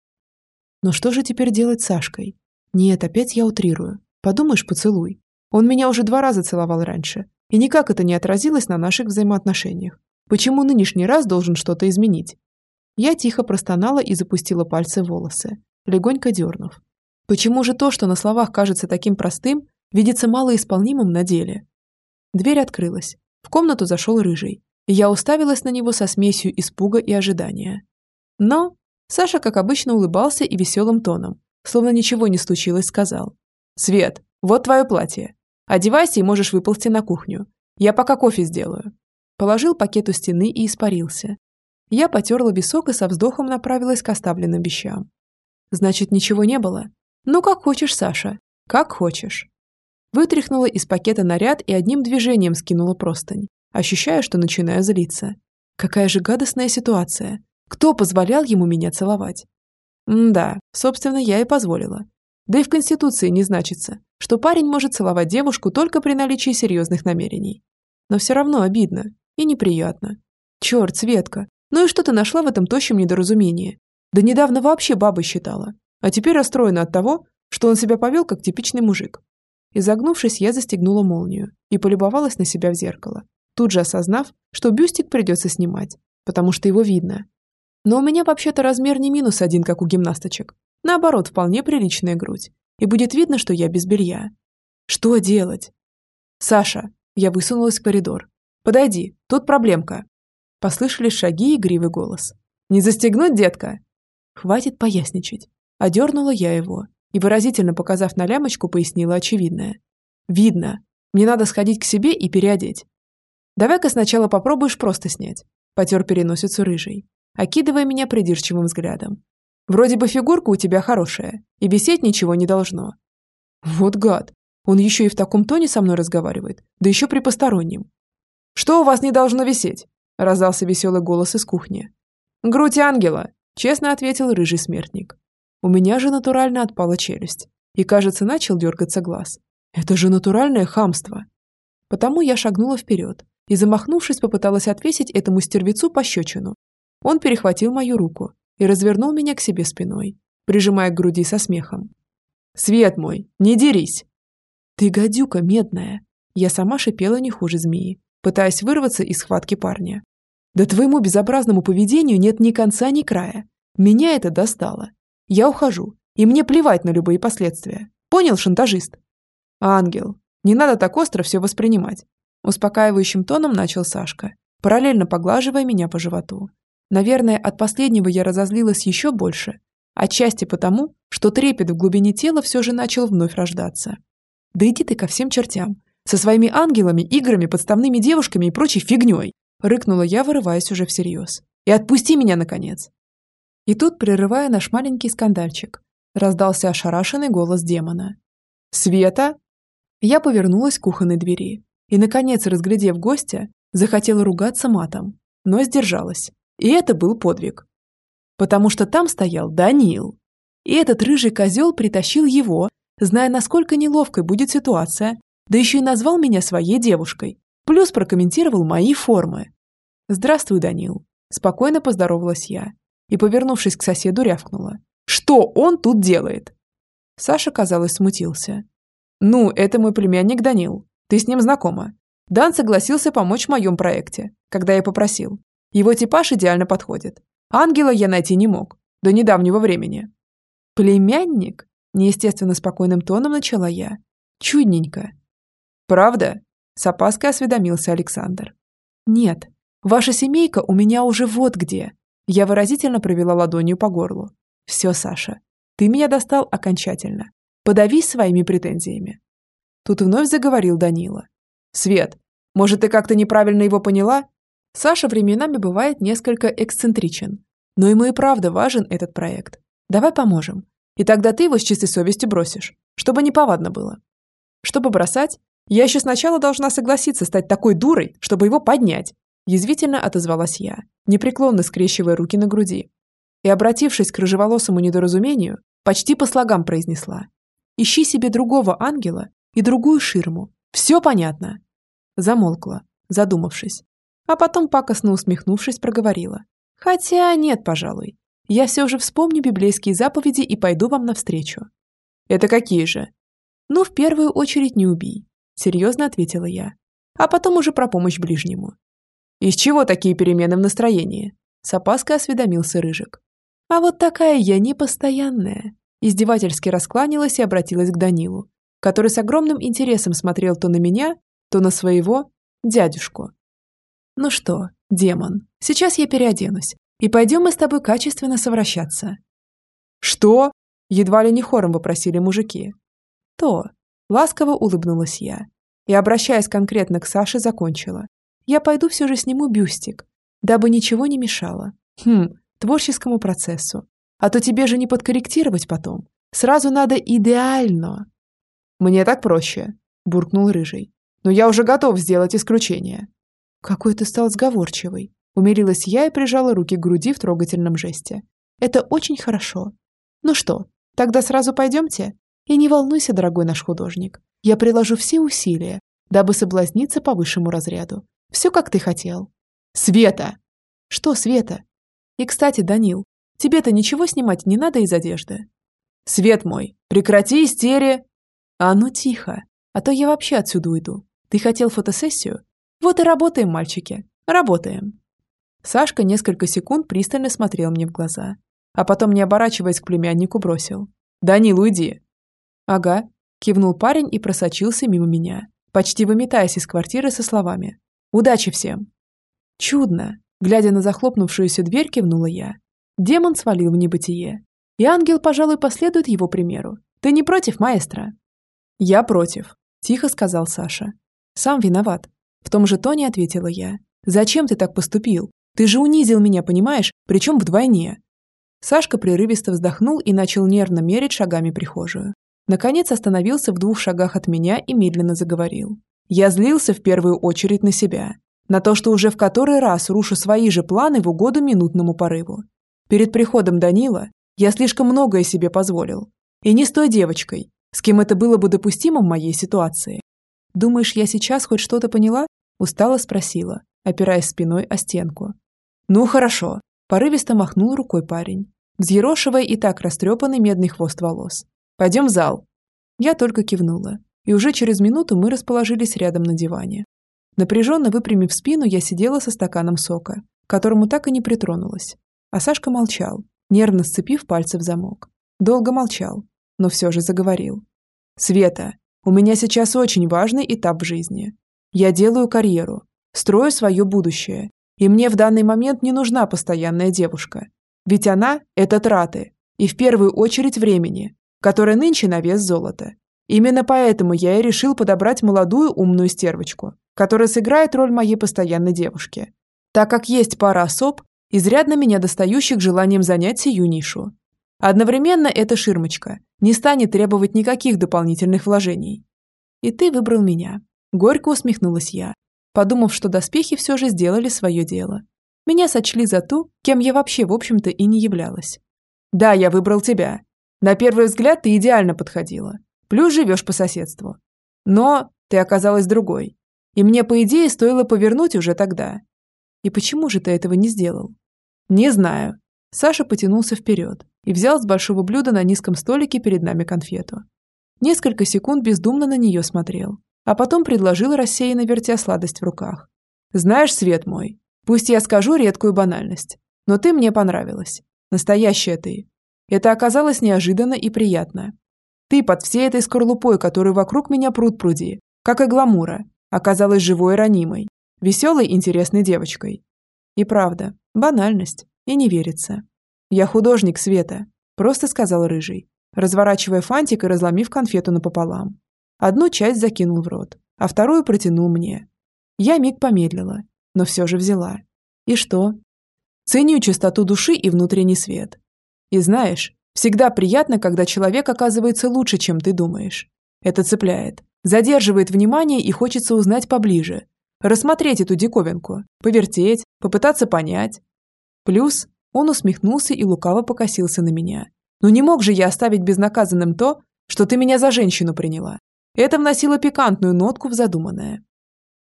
Но что же теперь делать с Сашкой? Нет, опять я утрирую. Подумаешь, поцелуй. Он меня уже два раза целовал раньше, и никак это не отразилось на наших взаимоотношениях. Почему нынешний раз должен что-то изменить? Я тихо простонала и запустила пальцы в волосы, легонько дернув. Почему же то, что на словах кажется таким простым, видится малоисполнимым на деле? Дверь открылась. В комнату зашел Рыжий, и я уставилась на него со смесью испуга и ожидания. Но Саша, как обычно, улыбался и веселым тоном, словно ничего не случилось, сказал: «Свет, вот твое платье. Одевайся и можешь выползти на кухню. Я пока кофе сделаю». Положил пакет у стены и испарился. Я потерла висок и со вздохом направилась к оставленным вещам. «Значит, ничего не было? Ну, как хочешь, Саша, как хочешь». Вытряхнула из пакета наряд и одним движением скинула простынь, ощущая, что начинаю злиться. Какая же гадостная ситуация. Кто позволял ему меня целовать? М-да, собственно, я и позволила. Да и в Конституции не значится, что парень может целовать девушку только при наличии серьезных намерений. Но все равно обидно и неприятно. Черт, Светка, ну и что ты нашла в этом тощем недоразумении? Да недавно вообще бабой считала, а теперь расстроена от того, что он себя повел как типичный мужик. Изогнувшись, я застегнула молнию и полюбовалась на себя в зеркало, тут же осознав, что бюстик придется снимать, потому что его видно. Но у меня вообще-то размер не минус один, как у гимнасточек. Наоборот, вполне приличная грудь. И будет видно, что я без белья. Что делать? «Саша», я высунулась в коридор. «Подойди, тут проблемка». Послышались шаги и игривый голос. «Не застегнуть, детка?» «Хватит поясничать». Одернула я его и, выразительно показав на лямочку, пояснила очевидное. «Видно. Мне надо сходить к себе и переодеть». «Давай-ка сначала попробуешь просто снять», – потер переносицу Рыжий, окидывая меня придирчивым взглядом. «Вроде бы фигурка у тебя хорошая, и висеть ничего не должно». Вот гад. Он еще и в таком тоне со мной разговаривает, да еще при постороннем. «Что у вас не должно висеть?» – раздался веселый голос из кухни. «Грудь ангела», – честно ответил рыжий смертник. У меня же натурально отпала челюсть, и, кажется, начал дергаться глаз. Это же натуральное хамство. Потому я шагнула вперед и, замахнувшись, попыталась отвесить этому стервецу пощечину. Он перехватил мою руку и развернул меня к себе спиной, прижимая к груди со смехом. «Свет мой, не дерись!» «Ты гадюка медная!» Я сама шипела не хуже змеи, пытаясь вырваться из схватки парня. «Да твоему безобразному поведению нет ни конца, ни края. Меня это достало. Я ухожу, и мне плевать на любые последствия. Понял, шантажист?» «Ангел, не надо так остро все воспринимать», успокаивающим тоном начал Сашка, параллельно поглаживая меня по животу. Наверное, от последнего я разозлилась еще больше, отчасти потому, что трепет в глубине тела все же начал вновь рождаться. «Да иди ты ко всем чертям, со своими ангелами, играми, подставными девушками и прочей фигней», рыкнула я, вырываясь уже всерьез. «И отпусти меня, наконец!» И тут, прерывая наш маленький скандальчик, раздался ошарашенный голос демона. «Света?» Я повернулась к кухонной двери и, наконец, разглядев гостя, захотела ругаться матом, но сдержалась. И это был подвиг. Потому что там стоял Даниил. И этот рыжий козел притащил его, зная, насколько неловкой будет ситуация, да еще и назвал меня своей девушкой, плюс прокомментировал мои формы. «Здравствуй, Даниил», – спокойно поздоровалась я и, повернувшись к соседу, рявкнула. «Что он тут делает?» Саша, казалось, смутился. «Ну, это мой племянник Даниил. Ты с ним знакома. Дан согласился помочь в моем проекте, когда я попросил. Его типаж идеально подходит. Ангела я найти не мог. До недавнего времени». «Племянник?» – неестественно спокойным тоном начала я. «Чудненько». «Правда?» – с опаской осведомился Александр. «Нет, ваша семейка у меня уже вот где». Я выразительно провела ладонью по горлу. «Все, Саша, ты меня достал окончательно. Подавись своими претензиями». Тут вновь заговорил Данила. «Свет, может, ты как-то неправильно его поняла? Саша временами бывает несколько эксцентричен, но ему и правда важен этот проект. Давай поможем, и тогда ты его с чистой совестью бросишь, чтобы неповадно было». «Чтобы бросать, я еще сначала должна согласиться стать такой дурой, чтобы его поднять», язвительно отозвалась я, непреклонно скрещивая руки на груди. И, обратившись к рыжеволосому недоразумению, почти по слогам произнесла: «Ищи себе другого ангела и другую ширму. Все понятно?» Замолкла, задумавшись. А потом, пакостно усмехнувшись, проговорила. Хотя нет, пожалуй. Я все же вспомню библейские заповеди и пойду вам навстречу. Это какие же? Ну, в первую очередь не убий, серьезно ответила я. А потом уже про помощь ближнему. Из чего такие перемены в настроении? С опаской осведомился Рыжик. А вот такая я непостоянная. Издевательски раскланялась и обратилась к Данилу, который с огромным интересом смотрел то на меня, то на своего дядюшку. Ну что, демон, сейчас я переоденусь, и пойдем мы с тобой качественно совращаться. Что? Едва ли не хором вопросили мужики. То, ласково улыбнулась я, и, обращаясь конкретно к Саше, закончила. Я пойду все же сниму бюстик, дабы ничего не мешало. Хм, творческому процессу. А то тебе же не подкорректировать потом. Сразу надо идеально. Мне так проще, буркнул Рыжий. Но я уже готов сделать исключение. Какой ты стал сговорчивый. Умилилась я и прижала руки к груди в трогательном жесте. Это очень хорошо. Ну что, тогда сразу пойдемте? И не волнуйся, дорогой наш художник. Я приложу все усилия, дабы соблазниться по высшему разряду. Все, как ты хотел. Света! Что, Света? И, кстати, Данил, тебе-то ничего снимать не надо из одежды? Свет мой, прекрати истери... А ну тихо, а то я вообще отсюда уйду. Ты хотел фотосессию? Вот и работаем, мальчики, работаем. Сашка несколько секунд пристально смотрел мне в глаза, а потом, не оборачиваясь к племяннику, бросил. «Данил, уйди!» «Ага», – кивнул парень и просочился мимо меня, почти выметаясь из квартиры со словами. «Удачи всем!» Чудно, глядя на захлопнувшуюся дверь, кивнула я. Демон свалил в небытие. И ангел, пожалуй, последует его примеру. Ты не против, маэстро? Я против, тихо сказал Саша. Сам виноват. В том же тоне ответила я. Зачем ты так поступил? Ты же унизил меня, понимаешь? Причем вдвойне. Сашка прерывисто вздохнул и начал нервно мерить шагами прихожую. Наконец остановился в двух шагах от меня и медленно заговорил. Я злился в первую очередь на себя. На то, что уже в который раз рушу свои же планы в угоду минутному порыву. Перед приходом Данила я слишком многое себе позволил. И не с той девочкой, с кем это было бы допустимо в моей ситуации. «Думаешь, я сейчас хоть что-то поняла?» Устало спросила, опираясь спиной о стенку. «Ну хорошо», – порывисто махнул рукой парень, взъерошивая и так растрепанный медный хвост волос. «Пойдем в зал». Я только кивнула, и уже через минуту мы расположились рядом на диване. Напряженно выпрямив спину, я сидела со стаканом сока, к которому так и не притронулась. А Сашка молчал, нервно сцепив пальцы в замок. Долго молчал, но все же заговорил. «Света, у меня сейчас очень важный этап в жизни. Я делаю карьеру, строю свое будущее, и мне в данный момент не нужна постоянная девушка. Ведь она – это траты, и в первую очередь времени, которое нынче на вес золота. Именно поэтому я и решил подобрать молодую умную стервочку, которая сыграет роль моей постоянной девушки, так как есть пара особ, изрядно меня достающих желанием занять сию нишу. Одновременно эта ширмочка не станет требовать никаких дополнительных вложений. И ты выбрал меня. Горько усмехнулась я, подумав, что доспехи все же сделали свое дело. Меня сочли за ту, кем я вообще, в общем-то, и не являлась. Да, я выбрал тебя. На первый взгляд ты идеально подходила. Плюс живешь по соседству. Но ты оказалась другой. И мне, по идее, стоило повернуть уже тогда. И почему же ты этого не сделал? Не знаю. Саша потянулся вперед и взял с большого блюда на низком столике перед нами конфету. Несколько секунд бездумно на нее смотрел, а потом предложил, рассеянно вертя сладость в руках. Знаешь, Свет мой, пусть я скажу редкую банальность, но ты мне понравилась. Настоящая ты. Это оказалось неожиданно и приятно. Ты под всей этой скорлупой, которую вокруг меня пруд-пруди, как и гламура, оказалась живой и ранимой, веселой, интересной девочкой. И правда, банальность, и не верится. Я художник, Света, просто сказал Рыжий, разворачивая фантик и разломив конфету напополам. Одну часть закинул в рот, а вторую протянул мне. Я миг помедлила, но все же взяла. И что? Ценю чистоту души и внутренний свет. И знаешь, всегда приятно, когда человек оказывается лучше, чем ты думаешь. Это цепляет, задерживает внимание и хочется узнать поближе, рассмотреть эту диковинку, повертеть, попытаться понять. Плюс он усмехнулся и лукаво покосился на меня. Но не мог же я оставить безнаказанным то, что ты меня за женщину приняла. Это вносило пикантную нотку в задуманное.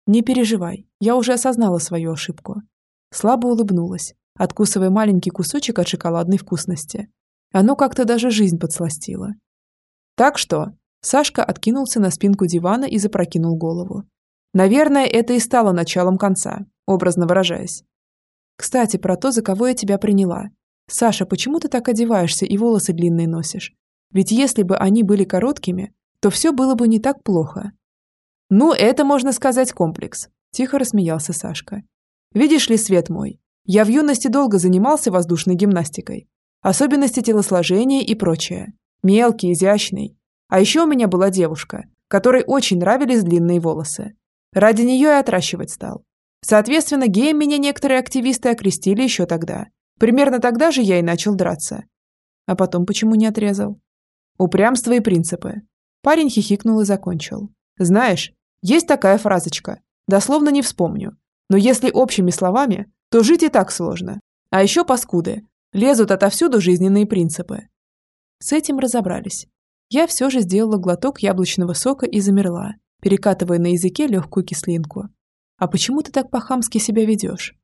Не переживай, я уже осознала свою ошибку. Слабо улыбнулась, откусывая маленький кусочек от шоколадной вкусности. Оно как-то даже жизнь подсластило. Так что, Сашка откинулся на спинку дивана и запрокинул голову. Наверное, это и стало началом конца, образно выражаясь. Кстати, про то, за кого я тебя приняла. Саша, почему ты так одеваешься и волосы длинные носишь? Ведь если бы они были короткими, то все было бы не так плохо. Ну, это, можно сказать, комплекс, тихо рассмеялся Сашка. Видишь ли, свет мой, я в юности долго занимался воздушной гимнастикой. Особенности телосложения и прочее. Мелкий, изящный. А еще у меня была девушка, которой очень нравились длинные волосы. Ради нее и отращивать стал. Соответственно, геем меня некоторые активисты окрестили еще тогда. Примерно тогда же я и начал драться. А потом почему не отрезал? Упрямство и принципы. Парень хихикнул и закончил. Знаешь, есть такая фразочка. Дословно не вспомню. Но если общими словами, то жить и так сложно. А еще паскуды. Лезут отовсюду жизненные принципы. С этим разобрались. Я все же сделала глоток яблочного сока и замерла, перекатывая на языке легкую кислинку. А почему ты так по-хамски себя ведешь?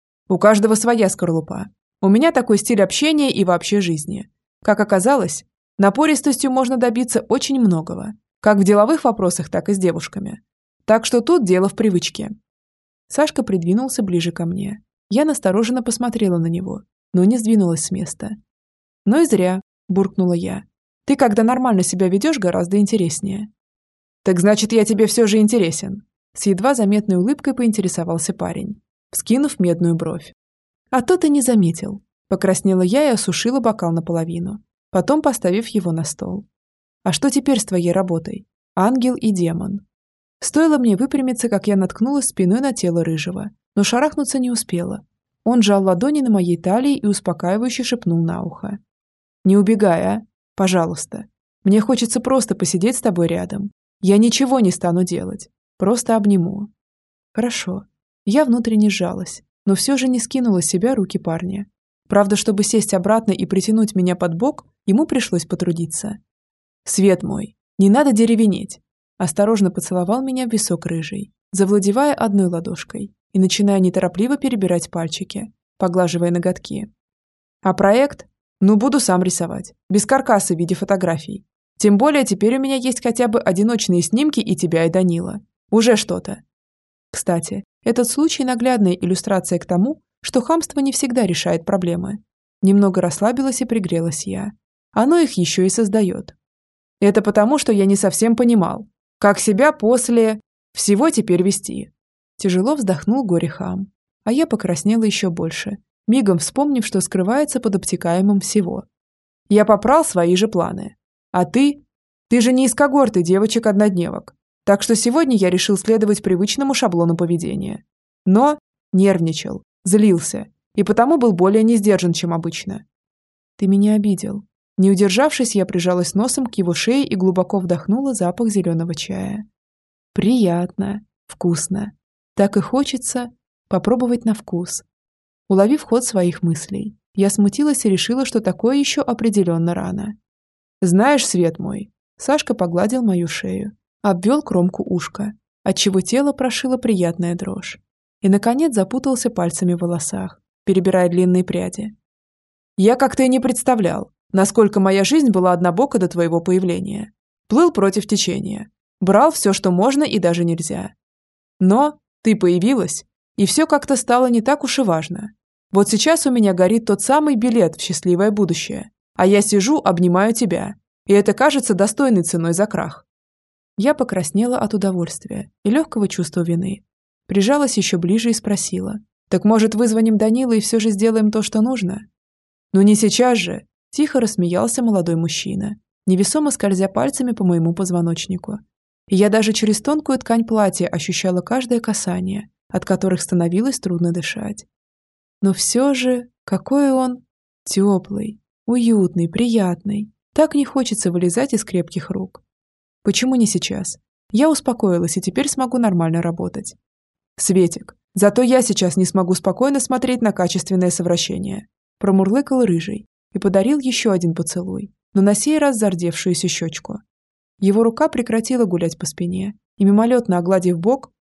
У каждого своя скорлупа. У меня такой стиль общения и вообще жизни. Как оказалось, напористостью можно добиться очень многого. Как в деловых вопросах, так и с девушками. Так что тут дело в привычке. Сашка придвинулся ближе ко мне. Я настороженно посмотрела на него, но не сдвинулась с места. Ну и зря, буркнула я. Ты, когда нормально себя ведешь, гораздо интереснее. Так значит, я тебе все же интересен. С едва заметной улыбкой поинтересовался парень, вскинув медную бровь. А то ты не заметил. Покраснела я и осушила бокал наполовину, потом поставив его на стол. А что теперь с твоей работой? Ангел и демон. Стоило мне выпрямиться, как я наткнулась спиной на тело рыжего, но шарахнуться не успела. Он жал ладони на моей талии и успокаивающе шепнул на ухо. «Не убегай, а? Пожалуйста. Мне хочется просто посидеть с тобой рядом. Я ничего не стану делать. Просто обниму». «Хорошо». Я внутренне сжалась, но все же не скинула с себя руки парня. Правда, чтобы сесть обратно и притянуть меня под бок, ему пришлось потрудиться. «Свет мой, не надо деревенеть!» Осторожно поцеловал меня в висок рыжий, завладевая одной ладошкой и начиная неторопливо перебирать пальчики, поглаживая ноготки. «А проект? Ну, буду сам рисовать, без каркаса в виде фотографий. Тем более теперь у меня есть хотя бы одиночные снимки и тебя, и Данила. Уже что-то». Кстати, этот случай наглядная иллюстрация к тому, что хамство не всегда решает проблемы. Немного расслабилась и пригрелась я. Оно их еще и создает. Это потому, что я не совсем понимал, как себя после всего теперь вести. Тяжело вздохнул горе-хам, а я покраснела еще больше, мигом вспомнив, что скрывается под обтекаемым всего. Я попрал свои же планы. А ты? Ты же не из когорты девочек-однодневок. Так что сегодня я решил следовать привычному шаблону поведения. Но нервничал, злился, и потому был более несдержан, чем обычно. Ты меня обидел. Не удержавшись, я прижалась носом к его шее и глубоко вдохнула запах зеленого чая. Приятно, вкусно. Так и хочется попробовать на вкус. Уловив ход своих мыслей, я смутилась и решила, что такое еще определенно рано. «Знаешь, свет мой», Сашка погладил мою шею, обвел кромку ушка, отчего тело прошило приятная дрожь. И, наконец, запутался пальцами в волосах, перебирая длинные пряди. «Я как-то и не представлял, насколько моя жизнь была однобока до твоего появления. Плыл против течения, брал все, что можно и даже нельзя. Но ты появилась, и все как-то стало не так уж и важно. Вот сейчас у меня горит тот самый билет в счастливое будущее, а я сижу, обнимаю тебя, и это кажется достойной ценой за крах». Я покраснела от удовольствия и легкого чувства вины. Прижалась еще ближе и спросила: «Так, может, вызвоним Данила и все же сделаем то, что нужно?» «Ну не сейчас же!» – тихо рассмеялся молодой мужчина, невесомо скользя пальцами по моему позвоночнику. И я даже через тонкую ткань платья ощущала каждое касание, от которых становилось трудно дышать. Но все же, какой он теплый, уютный, приятный. Так не хочется вылезать из крепких рук. Почему не сейчас? Я успокоилась и теперь смогу нормально работать. «Светик, зато я сейчас не смогу спокойно смотреть на качественное совращение», промурлыкал рыжий и подарил еще один поцелуй, но на сей раз зардевшуюся щечку. Его рука прекратила гулять по спине и, мимолетно огладив бок,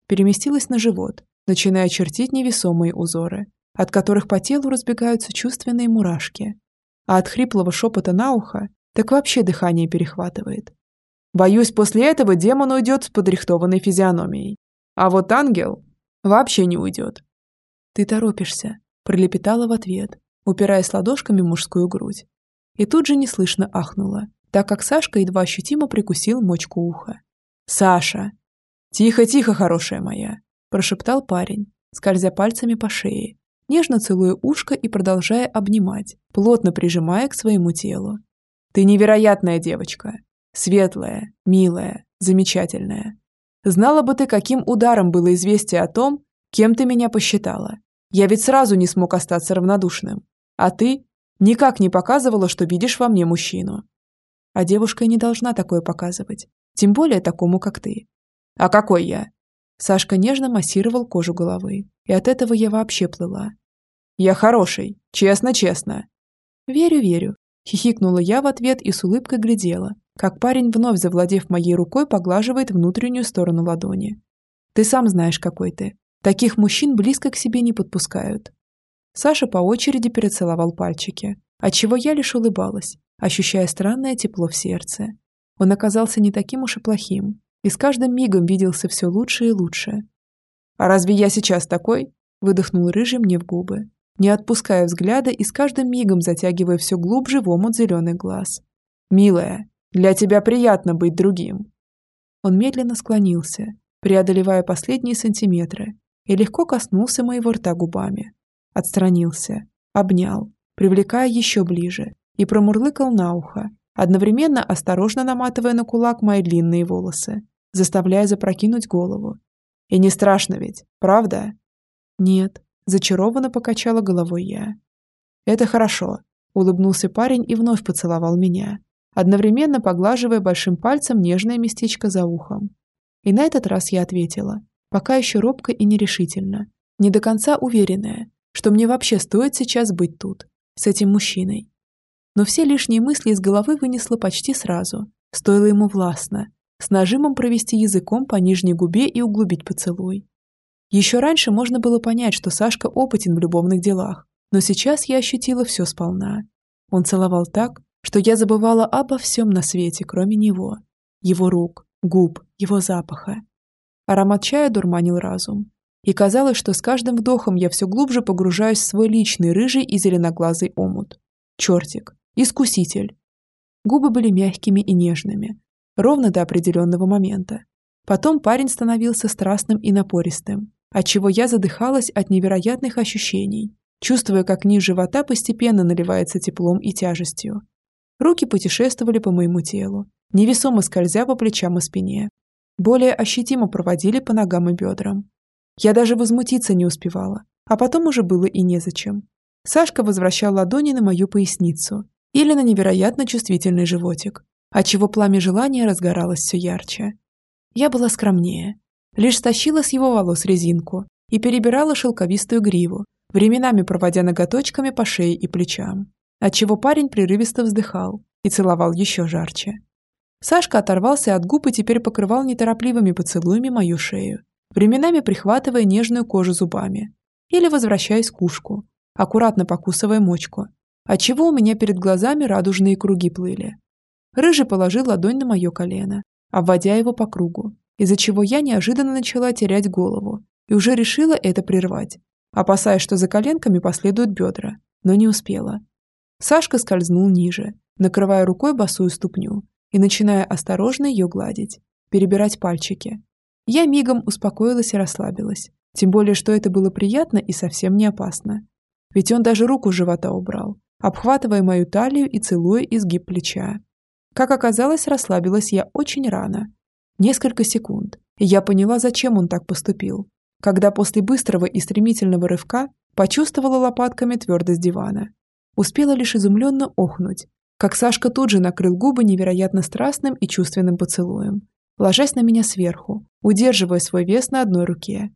переместилась на живот, начиная чертить невесомые узоры, от которых по телу разбегаются чувственные мурашки. А от хриплого шепота на ухо так вообще дыхание перехватывает. Боюсь, после этого демон уйдет с подрихтованной физиономией. А вот ангел вообще не уйдет. «Ты торопишься», – пролепетала в ответ, упираясь ладошками в мужскую грудь. И тут же неслышно ахнула, так как Сашка едва ощутимо прикусил мочку уха. «Саша!» «Тихо, тихо, хорошая моя!» – прошептал парень, скользя пальцами по шее, нежно целуя ушко и продолжая обнимать, плотно прижимая к своему телу. «Ты невероятная девочка! Светлая, милая, замечательная. Знала бы ты, каким ударом было известие о том, кем ты меня посчитала. Я ведь сразу не смог остаться равнодушным. А ты никак не показывала, что видишь во мне мужчину. А девушка не должна такое показывать, тем более такому, как ты. А какой я?» Сашка нежно массировал кожу головы, и от этого я вообще плыла. «Я хороший, честно-честно». «Верю, верю», – хихикнула я в ответ и с улыбкой глядела, как парень, вновь завладев моей рукой, поглаживает внутреннюю сторону ладони. «Ты сам знаешь, какой ты. Таких мужчин близко к себе не подпускают». Саша по очереди перецеловал пальчики, отчего я лишь улыбалась, ощущая странное тепло в сердце. Он оказался не таким уж и плохим, и с каждым мигом виделся все лучше и лучше. «А разве я сейчас такой?» – выдохнул рыжий мне в губы, не отпуская взгляда и с каждым мигом затягивая все глубже в омут зеленых глаз. «Милая, для тебя приятно быть другим». Он медленно склонился, преодолевая последние сантиметры, и легко коснулся моего рта губами. Отстранился, обнял, привлекая еще ближе, и промурлыкал на ухо, одновременно осторожно наматывая на кулак мои длинные волосы, заставляя запрокинуть голову. «И не страшно ведь, правда?» «Нет», – зачарованно покачала головой я. «Это хорошо», – улыбнулся парень и вновь поцеловал меня, одновременно поглаживая большим пальцем нежное местечко за ухом. И на этот раз я ответила, пока еще робко и нерешительно, не до конца уверенная, что мне вообще стоит сейчас быть тут, с этим мужчиной. Но все лишние мысли из головы вынесла почти сразу, стоило ему властно, с нажимом провести языком по нижней губе и углубить поцелуй. Еще раньше можно было понять, что Сашка опытен в любовных делах, но сейчас я ощутила все сполна. Он целовал так, что я забывала обо всем на свете, кроме него, его рук, губ, его запаха. Аромат чая дурманил разум, и казалось, что с каждым вдохом я все глубже погружаюсь в свой личный рыжий и зеленоглазый омут. Чертик, искуситель. Губы были мягкими и нежными, ровно до определенного момента. Потом парень становился страстным и напористым, отчего я задыхалась от невероятных ощущений, чувствуя, как низ живота постепенно наливается теплом и тяжестью. Руки путешествовали по моему телу, невесомо скользя по плечам и спине. Более ощутимо проводили по ногам и бедрам. Я даже возмутиться не успевала, а потом уже было и незачем. Сашка возвращал ладони на мою поясницу или на невероятно чувствительный животик, отчего пламя желания разгоралось все ярче. Я была скромнее, лишь стащила с его волос резинку и перебирала шелковистую гриву, временами проводя ноготочками по шее и плечам, отчего парень прерывисто вздыхал и целовал еще жарче. Сашка оторвался от губ и теперь покрывал неторопливыми поцелуями мою шею, временами прихватывая нежную кожу зубами или возвращаясь к ушку, аккуратно покусывая мочку, отчего у меня перед глазами радужные круги плыли. Рыжий положил ладонь на мое колено, обводя его по кругу, из-за чего я неожиданно начала терять голову и уже решила это прервать, опасаясь, что за коленками последуют бедра, но не успела. Сашка скользнул ниже, накрывая рукой босую ступню и начиная осторожно ее гладить, перебирать пальчики. Я мигом успокоилась и расслабилась, тем более, что это было приятно и совсем не опасно. Ведь он даже руку с живота убрал, обхватывая мою талию и целуя изгиб плеча. Как оказалось, расслабилась я очень рано. Несколько секунд, и я поняла, зачем он так поступил, когда после быстрого и стремительного рывка почувствовала лопатками твердость дивана. Успела лишь изумленно охнуть, как Сашка тут же накрыл губы невероятно страстным и чувственным поцелуем, ложась на меня сверху, удерживая свой вес на одной руке.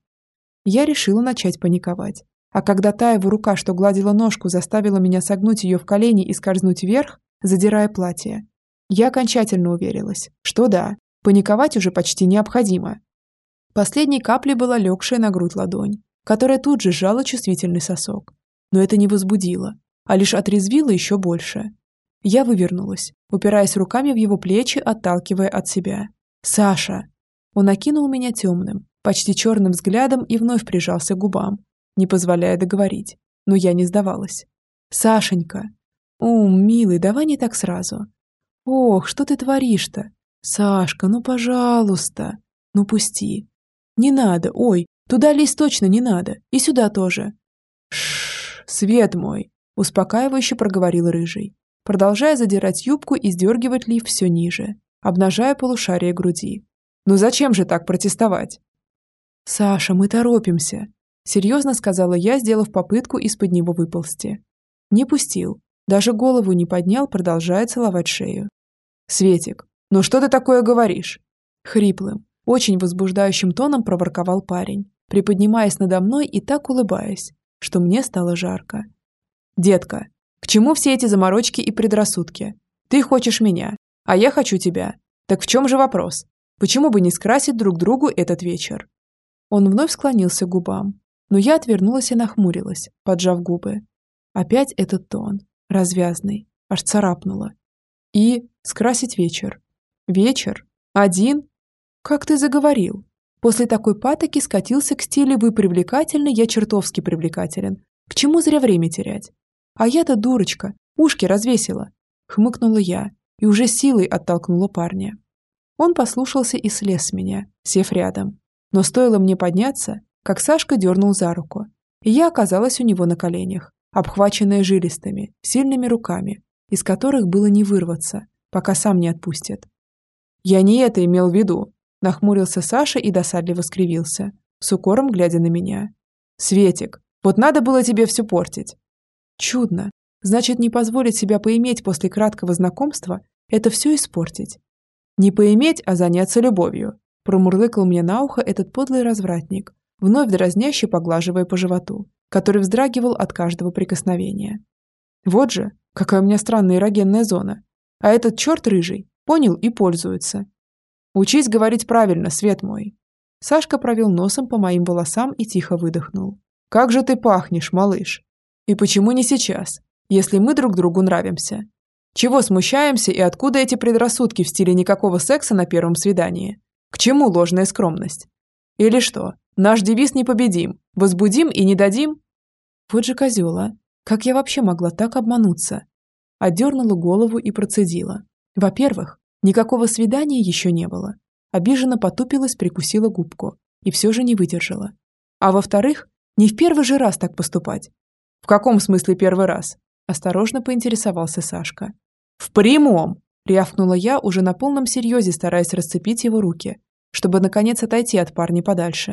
Я решила начать паниковать, а когда та его рука, что гладила ножку, заставила меня согнуть ее в колени и скользнуть вверх, задирая платье, я окончательно уверилась, что да, паниковать уже почти необходимо. Последней каплей была легшая на грудь ладонь, которая тут же сжала чувствительный сосок. Но это не возбудило, а лишь отрезвило еще больше. Я вывернулась, упираясь руками в его плечи, отталкивая от себя. «Саша!» Он окинул меня темным, почти черным взглядом и вновь прижался к губам, не позволяя договорить. Но я не сдавалась. «Сашенька!» «Ум, милый, давай не так сразу!» «Ох, что ты творишь-то? Сашка, ну пожалуйста! Ну пусти!» «Не надо, ой, туда лезть точно не надо, и сюда тоже!» «Шшш, свет мой!» – успокаивающе проговорил Рыжий, продолжая задирать юбку и сдергивать лиф все ниже, обнажая полушарие груди. «Ну зачем же так протестовать?» «Саша, мы торопимся», – серьезно сказала я, сделав попытку из-под него выползти. Не пустил, даже голову не поднял, продолжая целовать шею. «Светик, ну что ты такое говоришь?» Хриплым, очень возбуждающим тоном проворковал парень, приподнимаясь надо мной и так улыбаясь, что мне стало жарко. «Детка, к чему все эти заморочки и предрассудки? Ты хочешь меня, а я хочу тебя. Так в чем же вопрос? Почему бы не скрасить друг другу этот вечер?» Он вновь склонился к губам, но я отвернулась и нахмурилась, поджав губы. Опять этот тон, развязный, аж царапнуло. И скрасить вечер. Вечер? Один? Как ты заговорил? После такой патоки скатился к стилю «вы привлекательны, я чертовски привлекателен». К чему зря время терять? А я-то дурочка, ушки развесила. Хмыкнула я и уже силой оттолкнула парня. Он послушался и слез с меня, сев рядом. Но стоило мне подняться, как Сашка дернул за руку, и я оказалась у него на коленях, обхваченная жилистыми, сильными руками, из которых было не вырваться, пока сам не отпустит. «Я не это имел в виду», – нахмурился Саша и досадливо скривился, с укором глядя на меня. «Светик, вот надо было тебе все портить». Чудно. Значит, не позволить себя поиметь после краткого знакомства – это все испортить. Не поиметь, а заняться любовью, промурлыкал мне на ухо этот подлый развратник, вновь дразняще поглаживая по животу, который вздрагивал от каждого прикосновения. Вот же, какая у меня странная эрогенная зона. А этот черт рыжий понял и пользуется. Учись говорить правильно, свет мой. Сашка провел носом по моим волосам и тихо выдохнул. Как же ты пахнешь, малыш. И почему не сейчас, если мы друг другу нравимся? Чего смущаемся и откуда эти предрассудки в стиле никакого секса на первом свидании? К чему ложная скромность? Или что, наш девиз непобедим, возбудим и не дадим? Вот же козела, как я вообще могла так обмануться? Отдернула голову и процедила. Во-первых, никакого свидания еще не было. Обиженно потупилась, прикусила губку и все же не выдержала. А во-вторых, не в первый же раз так поступать. В каком смысле первый раз? Осторожно поинтересовался Сашка. В прямом! Рявкнула я, уже на полном серьезе стараясь расцепить его руки, чтобы наконец отойти от парня подальше.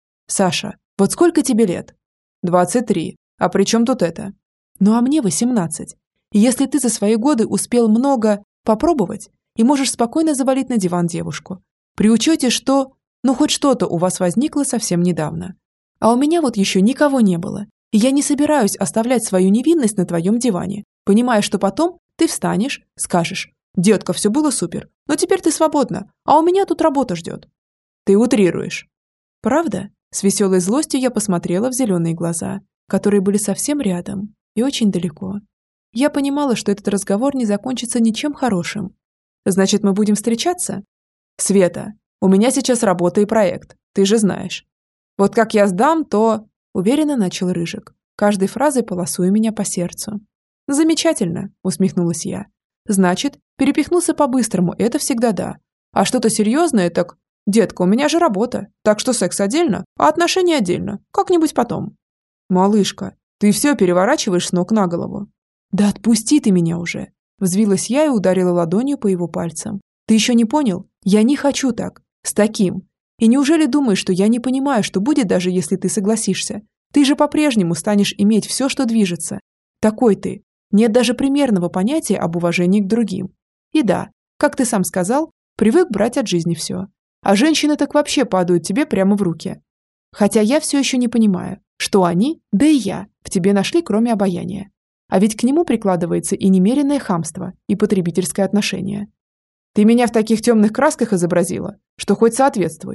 «Саша, вот сколько тебе лет?» «Двадцать три. А при чем тут это?» «Ну а мне восемнадцать. И если ты за свои годы успел много попробовать и можешь спокойно завалить на диван девушку, при учете, что, ну хоть что-то у вас возникло совсем недавно. А у меня вот еще никого не было, и я не собираюсь оставлять свою невинность на твоем диване, понимая, что потом ты встанешь, скажешь: «Детка, все было супер, но теперь ты свободна, а у меня тут работа ждет». Ты утрируешь. Правда? С веселой злостью я посмотрела в зеленые глаза, которые были совсем рядом и очень далеко. Я понимала, что этот разговор не закончится ничем хорошим. Значит, мы будем встречаться? Света, у меня сейчас работа и проект, ты же знаешь. Вот как я сдам, то... Уверенно начал Рыжик, каждой фразой полосуя меня по сердцу. Замечательно, усмехнулась я. Значит, перепихнулся по-быстрому, это всегда да. А что-то серьезное, так... Детка, у меня же работа, так что секс отдельно, а отношения отдельно, как-нибудь потом. Малышка, ты все переворачиваешь с ног на голову. Да отпусти ты меня уже. Взвилась я и ударила ладонью по его пальцам. Ты еще не понял? Я не хочу так. С таким. И неужели думаешь, что я не понимаю, что будет, даже если ты согласишься? Ты же по-прежнему станешь иметь все, что движется. Такой ты. Нет даже примерного понятия об уважении к другим. И да, как ты сам сказал, привык брать от жизни все. А женщины так вообще падают тебе прямо в руки. Хотя я все еще не понимаю, что они, да и я, в тебе нашли, кроме обаяния. А ведь к нему прикладывается и немеренное хамство, и потребительское отношение. Ты меня в таких темных красках изобразила, что хоть соответствуй.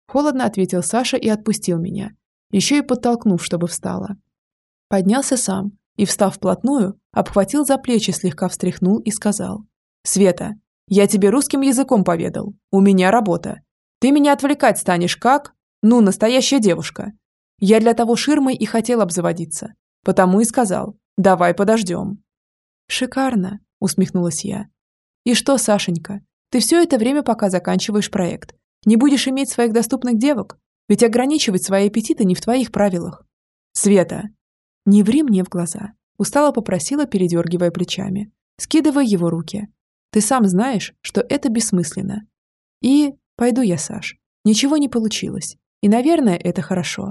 Холодно ответил Саша и отпустил меня, еще и подтолкнув, чтобы встала. Поднялся сам и, встав вплотную, обхватил за плечи, слегка встряхнул и сказал: «Света, я тебе русским языком поведал. У меня работа. Ты меня отвлекать станешь как? Ну, настоящая девушка. Я для того ширмой и хотел обзаводиться. Потому и сказал: давай подождем». «Шикарно», — усмехнулась я. «И что, Сашенька, ты все это время, пока заканчиваешь проект, не будешь иметь своих доступных девок? Ведь ограничивать свои аппетиты не в твоих правилах». «Света!» «Не ври мне в глаза», — устало попросила, передергивая плечами, скидывая его руки. «Ты сам знаешь, что это бессмысленно. И пойду я, Саш. Ничего не получилось. И, наверное, это хорошо».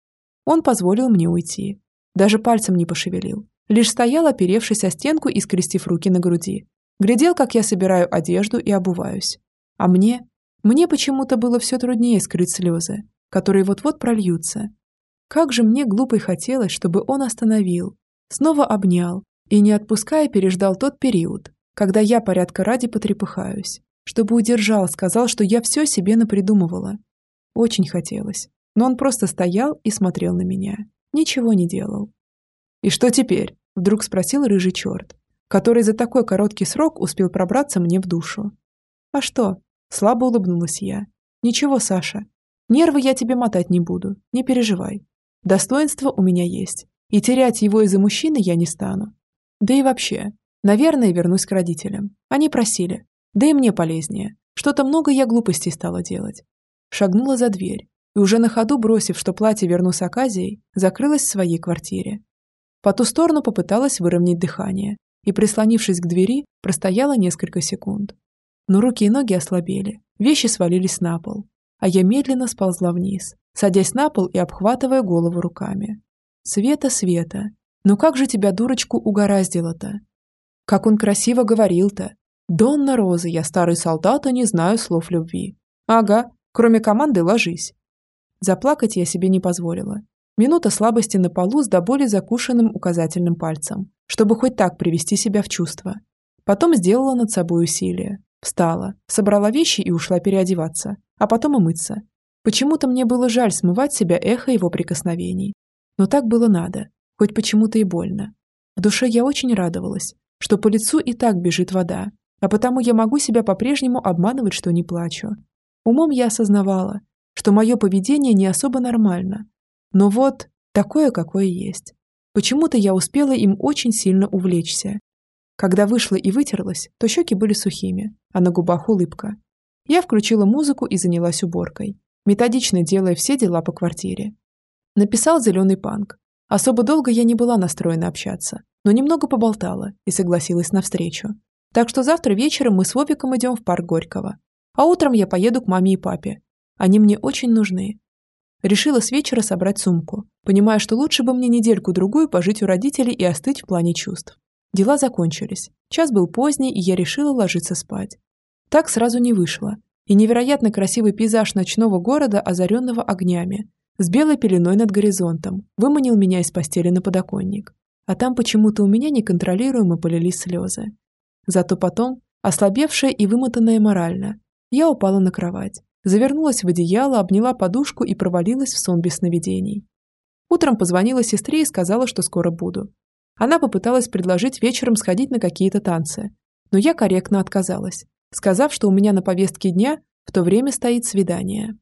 Он позволил мне уйти. Даже пальцем не пошевелил. Лишь стоял, оперевшись о стенку и скрестив руки на груди. Глядел, как я собираю одежду и обуваюсь. А мне? Мне почему-то было все труднее скрыть слезы, которые вот-вот прольются. Как же мне глупо хотелось, чтобы он остановил, снова обнял и, не отпуская, переждал тот период, когда я порядка ради потрепыхаюсь, чтобы удержал, сказал, что я все себе напридумывала. Очень хотелось, но он просто стоял и смотрел на меня, ничего не делал. «И что теперь?» – вдруг спросил рыжий черт, который за такой короткий срок успел пробраться мне в душу. «А что?» – слабо улыбнулась я. «Ничего, Саша, нервы я тебе мотать не буду, не переживай. Достоинство у меня есть, и терять его из-за мужчины я не стану. Да и вообще, наверное, вернусь к родителям. Они просили, да и мне полезнее. Что-то много я глупостей стала делать». Шагнула за дверь и уже на ходу, бросив, что платье верну с оказией, закрылась в своей квартире. По ту сторону попыталась выровнять дыхание и, прислонившись к двери, простояла несколько секунд. Но руки и ноги ослабели, вещи свалились на пол, а я медленно сползла вниз, садясь на пол и обхватывая голову руками. «Света, Света, ну как же тебя, дурочку, угораздило-то? Как он красиво говорил-то! Донна Роза, я старый солдат, и не знаю слов любви. Ага, кроме команды ложись». Заплакать я себе не позволила. Минута слабости на полу с до боли закушенным указательным пальцем, чтобы хоть так привести себя в чувство. Потом сделала над собой усилие. Встала, собрала вещи и ушла переодеваться, а потом умыться. Почему-то мне было жаль смывать с себя эхо его прикосновений. Но так было надо, хоть почему-то и больно. В душе я очень радовалась, что по лицу и так бежит вода, а потому я могу себя по-прежнему обманывать, что не плачу. Умом я осознавала, что мое поведение не особо нормально. Но вот такое, какое есть. Почему-то я успела им очень сильно увлечься. Когда вышла и вытерлась, то щеки были сухими, а на губах улыбка. Я включила музыку и занялась уборкой, методично делая все дела по квартире. Написал зеленый панк. Особо долго я не была настроена общаться, но немного поболтала и согласилась на встречу. Так что завтра вечером мы с Вовиком идем в парк Горького. А утром я поеду к маме и папе. Они мне очень нужны. Решила с вечера собрать сумку, понимая, что лучше бы мне недельку-другую пожить у родителей и остыть в плане чувств. Дела закончились. Час был поздний, и я решила ложиться спать. Так сразу не вышло. И невероятно красивый пейзаж ночного города, озаренного огнями, с белой пеленой над горизонтом, выманил меня из постели на подоконник. А там почему-то у меня неконтролируемо полились слезы. Зато потом, ослабевшая и вымотанная морально, я упала на кровать, завернулась в одеяло, обняла подушку и провалилась в сон без сновидений. Утром позвонила сестре и сказала, что скоро буду. Она попыталась предложить вечером сходить на какие-то танцы, но я корректно отказалась, сказав, что у меня на повестке дня в то время стоит свидание.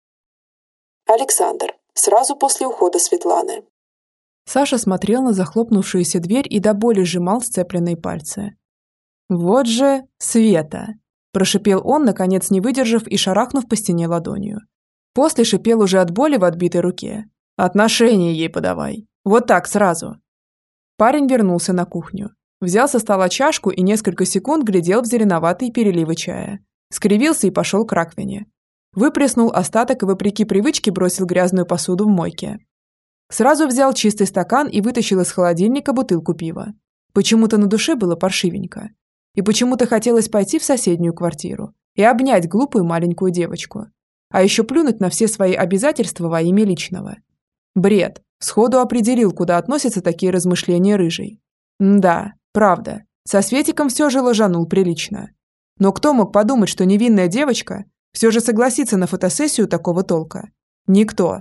Александр. Сразу после ухода Светланы. Саша смотрел на захлопнувшуюся дверь и до боли сжимал сцепленные пальцы. «Вот же Света!» – прошипел он, наконец не выдержав и шарахнув по стене ладонью. После шипел уже от боли в отбитой руке. «Отношения ей подавай! Вот так сразу!» Парень вернулся на кухню. Взял со стола чашку и несколько секунд глядел в зеленоватые переливы чая. Скривился и пошел к раковине. Выплеснул остаток и, вопреки привычке, бросил грязную посуду в мойке. Сразу взял чистый стакан и вытащил из холодильника бутылку пива. Почему-то на душе было паршивенько. И почему-то хотелось пойти в соседнюю квартиру и обнять глупую маленькую девочку. А еще плюнуть на все свои обязательства во имя личного. Бред. Сходу определил, куда относятся такие размышления рыжий. Да, правда, со Светиком все же ложанул прилично. Но кто мог подумать, что невинная девочка все же согласится на фотосессию такого толка? Никто.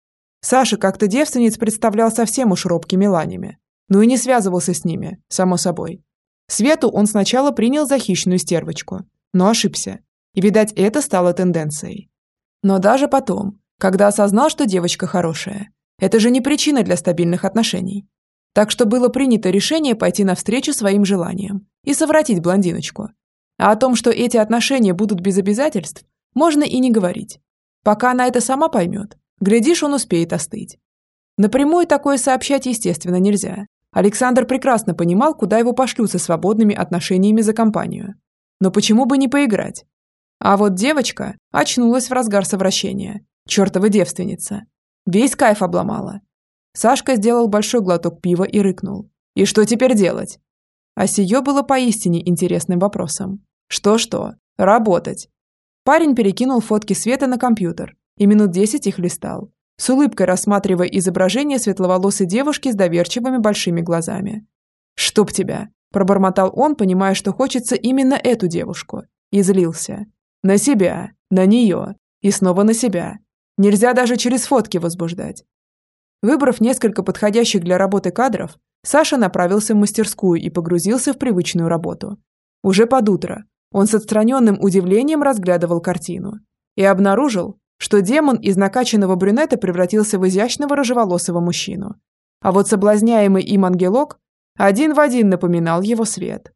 Саша как-то девственниц представлял совсем уж робкими ланями. Ну и не связывался с ними, само собой. Свету он сначала принял за хищную стервочку, но ошибся. И, видать, это стало тенденцией. Но даже потом, когда осознал, что девочка хорошая, это же не причина для стабильных отношений. Так что было принято решение пойти навстречу своим желаниям и совратить блондиночку. А о том, что эти отношения будут без обязательств, можно и не говорить. Пока она это сама поймет, глядишь, он успеет остыть. Напрямую такое сообщать, естественно, нельзя. Александр прекрасно понимал, куда его пошлют со свободными отношениями за компанию. Но почему бы не поиграть? А вот девочка очнулась в разгар совращения. Чертова девственница. Весь кайф обломала. Сашка сделал большой глоток пива и рыкнул. И что теперь делать? А сие было поистине интересным вопросом. Что-что? Работать. Парень перекинул фотки Светы на компьютер и минут десять их листал, с улыбкой рассматривая изображение светловолосой девушки с доверчивыми большими глазами. «Чтоб тебя!» – пробормотал он, понимая, что хочется именно эту девушку. И злился. На себя, на нее и снова на себя. Нельзя даже через фотки возбуждать. Выбрав несколько подходящих для работы кадров, Саша направился в мастерскую и погрузился в привычную работу. Уже под утро он с отстраненным удивлением разглядывал картину и обнаружил, что демон из накачанного брюнета превратился в изящного рыжеволосого мужчину. А вот соблазняемый им ангелок один в один напоминал его Свет.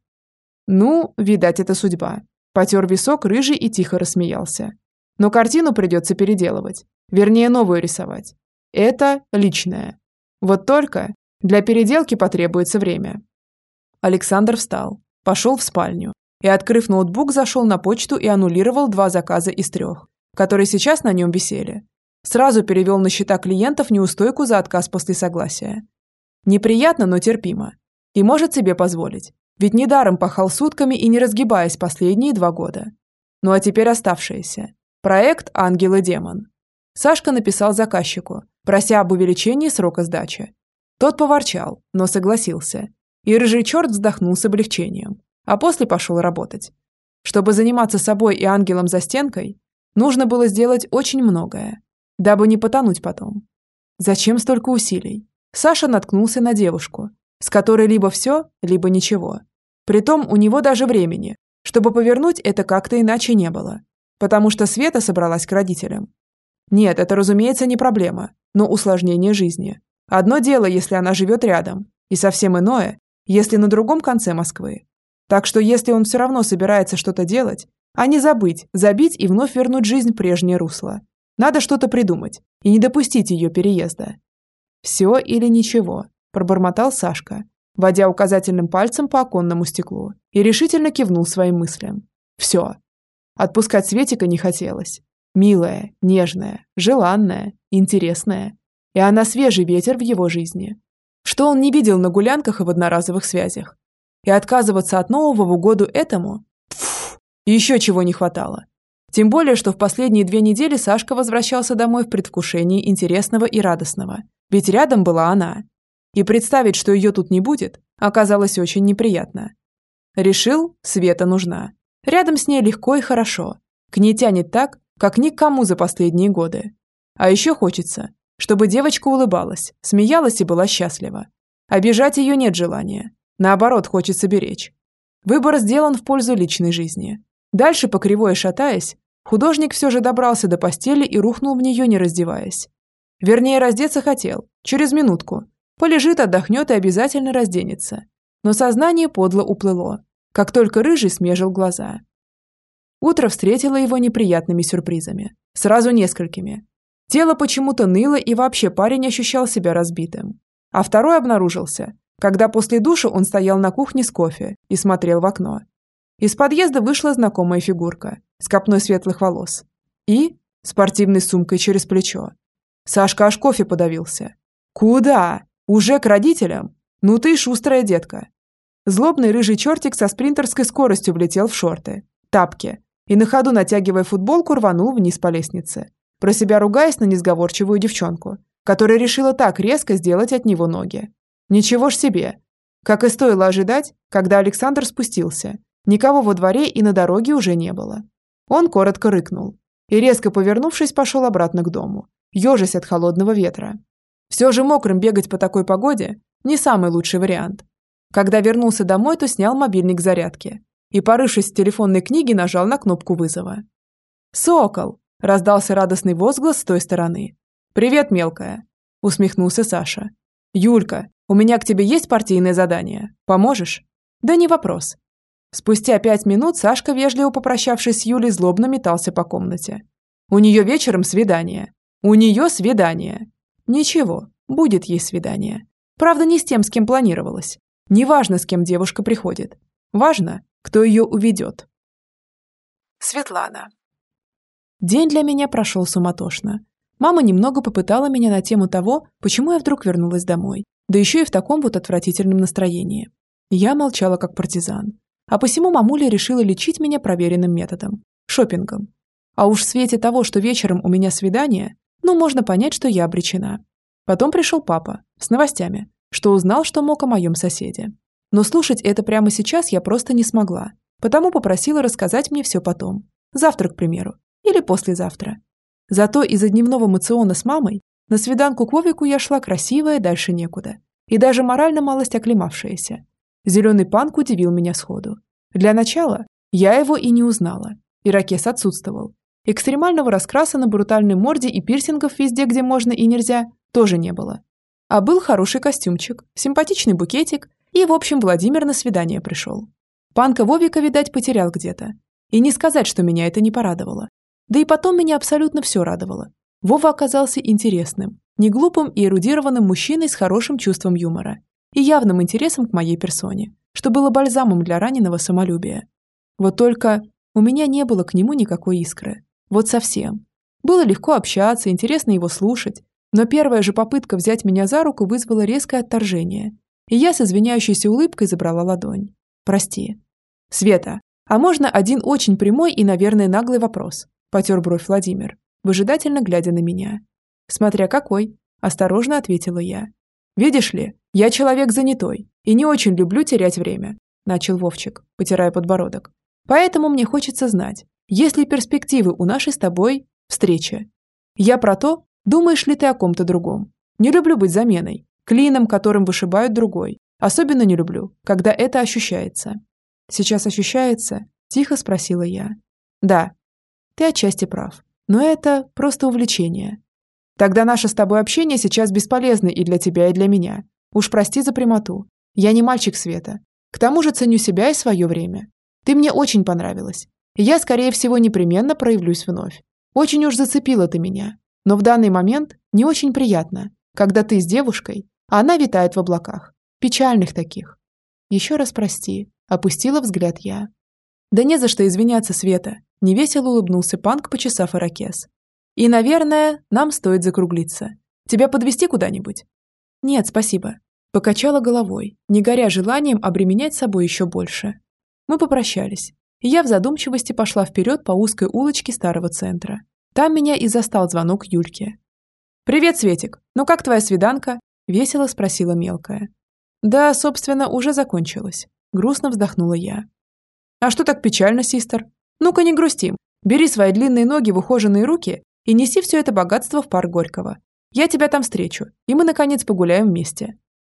Ну, видать, это судьба. Потер висок рыжий и тихо рассмеялся. Но картину придется переделывать, вернее, новую рисовать. Это личное. Вот только для переделки потребуется время. Александр встал, пошел в спальню и, открыв ноутбук, зашел на почту и аннулировал два заказа из трех, которые сейчас на нем висели. Сразу перевел на счета клиентов неустойку за отказ после согласия. Неприятно, но терпимо. И может себе позволить, ведь недаром пахал сутками и не разгибаясь последние два года. Ну а теперь оставшиеся. Проект «Ангел и демон». Сашка написал заказчику, прося об увеличении срока сдачи. Тот поворчал, но согласился. И рыжий черт вздохнул с облегчением, а после пошел работать. Чтобы заниматься собой и ангелом за стенкой, нужно было сделать очень многое, дабы не потонуть потом. Зачем столько усилий? Саша наткнулся на девушку, с которой либо все, либо ничего. Притом у него даже времени, чтобы повернуть это как-то иначе не было, потому что Света собралась к родителям. Нет, это, разумеется, не проблема, но усложнение жизни. Одно дело, если она живет рядом, и совсем иное, если на другом конце Москвы. Так что если он все равно собирается что-то делать, а не забыть, забить и вновь вернуть жизнь в прежнее русло, надо что-то придумать и не допустить ее переезда. «Все или ничего», – пробормотал Сашка, водя указательным пальцем по оконному стеклу, и решительно кивнул своим мыслям. «Все». Отпускать Светика не хотелось. Милая, нежная, желанная, интересная. И она свежий ветер в его жизни. Что он не видел на гулянках и в одноразовых связях. И отказываться от нового в угоду этому? Пфф, еще чего не хватало. Тем более, что в последние две недели Сашка возвращался домой в предвкушении интересного и радостного. Ведь рядом была она. И представить, что ее тут не будет, оказалось очень неприятно. Решил, Света нужна. Рядом с ней легко и хорошо. К ней тянет так, как ни к кому за последние годы. А еще хочется, чтобы девочка улыбалась, смеялась и была счастлива. Обижать ее нет желания. Наоборот, хочется беречь. Выбор сделан в пользу личной жизни. Дальше, по кривой шатаясь, художник все же добрался до постели и рухнул в нее, не раздеваясь. Вернее, раздеться хотел, через минутку. Полежит, отдохнет и обязательно разденется. Но сознание подло уплыло, как только рыжий смежил глаза. Утро встретило его неприятными сюрпризами. Сразу несколькими. Тело почему-то ныло, и вообще парень ощущал себя разбитым. А второй обнаружился, когда после душа он стоял на кухне с кофе и смотрел в окно. Из подъезда вышла знакомая фигурка с копной светлых волос и спортивной сумкой через плечо. Сашка аж кофе подавился. «Куда? Уже к родителям? Ну ты шустрая детка». Злобный рыжий чертик со спринтерской скоростью влетел в шорты, тапки и на ходу, натягивая футболку, рванул вниз по лестнице, про себя ругаясь на несговорчивую девчонку, которая решила так резко сделать от него ноги. Ничего ж себе. Как и стоило ожидать, когда Александр спустился, никого во дворе и на дороге уже не было. Он коротко рыкнул, и, резко повернувшись, пошел обратно к дому, ежась от холодного ветра. Все же мокрым бегать по такой погоде – не самый лучший вариант. Когда вернулся домой, то снял мобильник к зарядке и, порывшись в телефонной книге, нажал на кнопку вызова. «Сокол!» – раздался радостный возглас с той стороны. «Привет, мелкая!» – усмехнулся Саша. «Юлька, у меня к тебе есть партийное задание. Поможешь?» «Да не вопрос». Спустя пять минут Сашка, вежливо попрощавшись с Юлей, злобно метался по комнате. «У нее вечером свидание. У нее свидание. Ничего, будет ей свидание. Правда, не с тем, с кем планировалось. Неважно, с кем девушка приходит. Важно, кто ее уведет». Светлана. День для меня прошел суматошно. Мама немного попытала меня на тему того, почему я вдруг вернулась домой, да еще и в таком вот отвратительном настроении. Я молчала как партизан. А посему мамуля решила лечить меня проверенным методом – шопингом. А уж в свете того, что вечером у меня свидание, ну, можно понять, что я обречена. Потом пришел папа с новостями, что узнал, что мог о моем соседе. Но слушать это прямо сейчас я просто не смогла, потому попросила рассказать мне все потом. Завтра, к примеру, или послезавтра. Зато из-за дневного мациона с мамой на свиданку к Вовику я шла красивая, дальше некуда. И даже морально малость оклемавшаяся. Зеленый панк удивил меня сходу. Для начала я его и не узнала. Ирокез отсутствовал. Экстремального раскраса на брутальной морде и пирсингов везде, где можно и нельзя, тоже не было. А был хороший костюмчик, симпатичный букетик, и, в общем, Владимир на свидание пришел. Панка Вовика, видать, потерял где-то. И не сказать, что меня это не порадовало. Да и потом меня абсолютно все радовало. Вова оказался интересным, неглупым и эрудированным мужчиной с хорошим чувством юмора и явным интересом к моей персоне, что было бальзамом для раненого самолюбия. Вот только у меня не было к нему никакой искры. Вот совсем. Было легко общаться, интересно его слушать, но первая же попытка взять меня за руку вызвала резкое отторжение, и я с извиняющейся улыбкой забрала ладонь. «Прости». «Света, а можно один очень прямой и, наверное, наглый вопрос?» – потер бровь Владимир, выжидательно глядя на меня. «Смотря какой», – осторожно ответила я. «Видишь ли, я человек занятой и не очень люблю терять время», – начал Вовчик, потирая подбородок. «Поэтому мне хочется знать, есть ли перспективы у нашей с тобой встречи. Я про то, думаешь ли ты о ком-то другом. Не люблю быть заменой, клином, которым вышибают другой. Особенно не люблю, когда это ощущается». «Сейчас ощущается?» – тихо спросила я. «Да, ты отчасти прав, но это просто увлечение. Тогда наше с тобой общение сейчас бесполезно и для тебя, и для меня. Уж прости за прямоту. Я не мальчик Света. К тому же ценю себя и свое время. Ты мне очень понравилась. И я, скорее всего, непременно проявлюсь вновь. Очень уж зацепила ты меня. Но в данный момент не очень приятно, когда ты с девушкой, а она витает в облаках. Печальных таких. Еще раз прости. Опустила взгляд я. Да не за что извиняться, Света. Невесело улыбнулся Панк, почесав ирокез. И, наверное, нам стоит закруглиться. Тебя подвезти куда-нибудь? Нет, спасибо. Покачала головой, не горя желанием обременять собой еще больше. Мы попрощались, и я в задумчивости пошла вперед по узкой улочке старого центра. Там меня и застал звонок Юльки. «Привет, Светик! Ну как твоя свиданка?» – весело спросила мелкая. «Да, собственно, уже закончилась», – грустно вздохнула я. «А что так печально, систер? Ну-ка не грустим. Бери свои длинные ноги в ухоженные руки и неси все это богатство в парк Горького. Я тебя там встречу, и мы, наконец, погуляем вместе».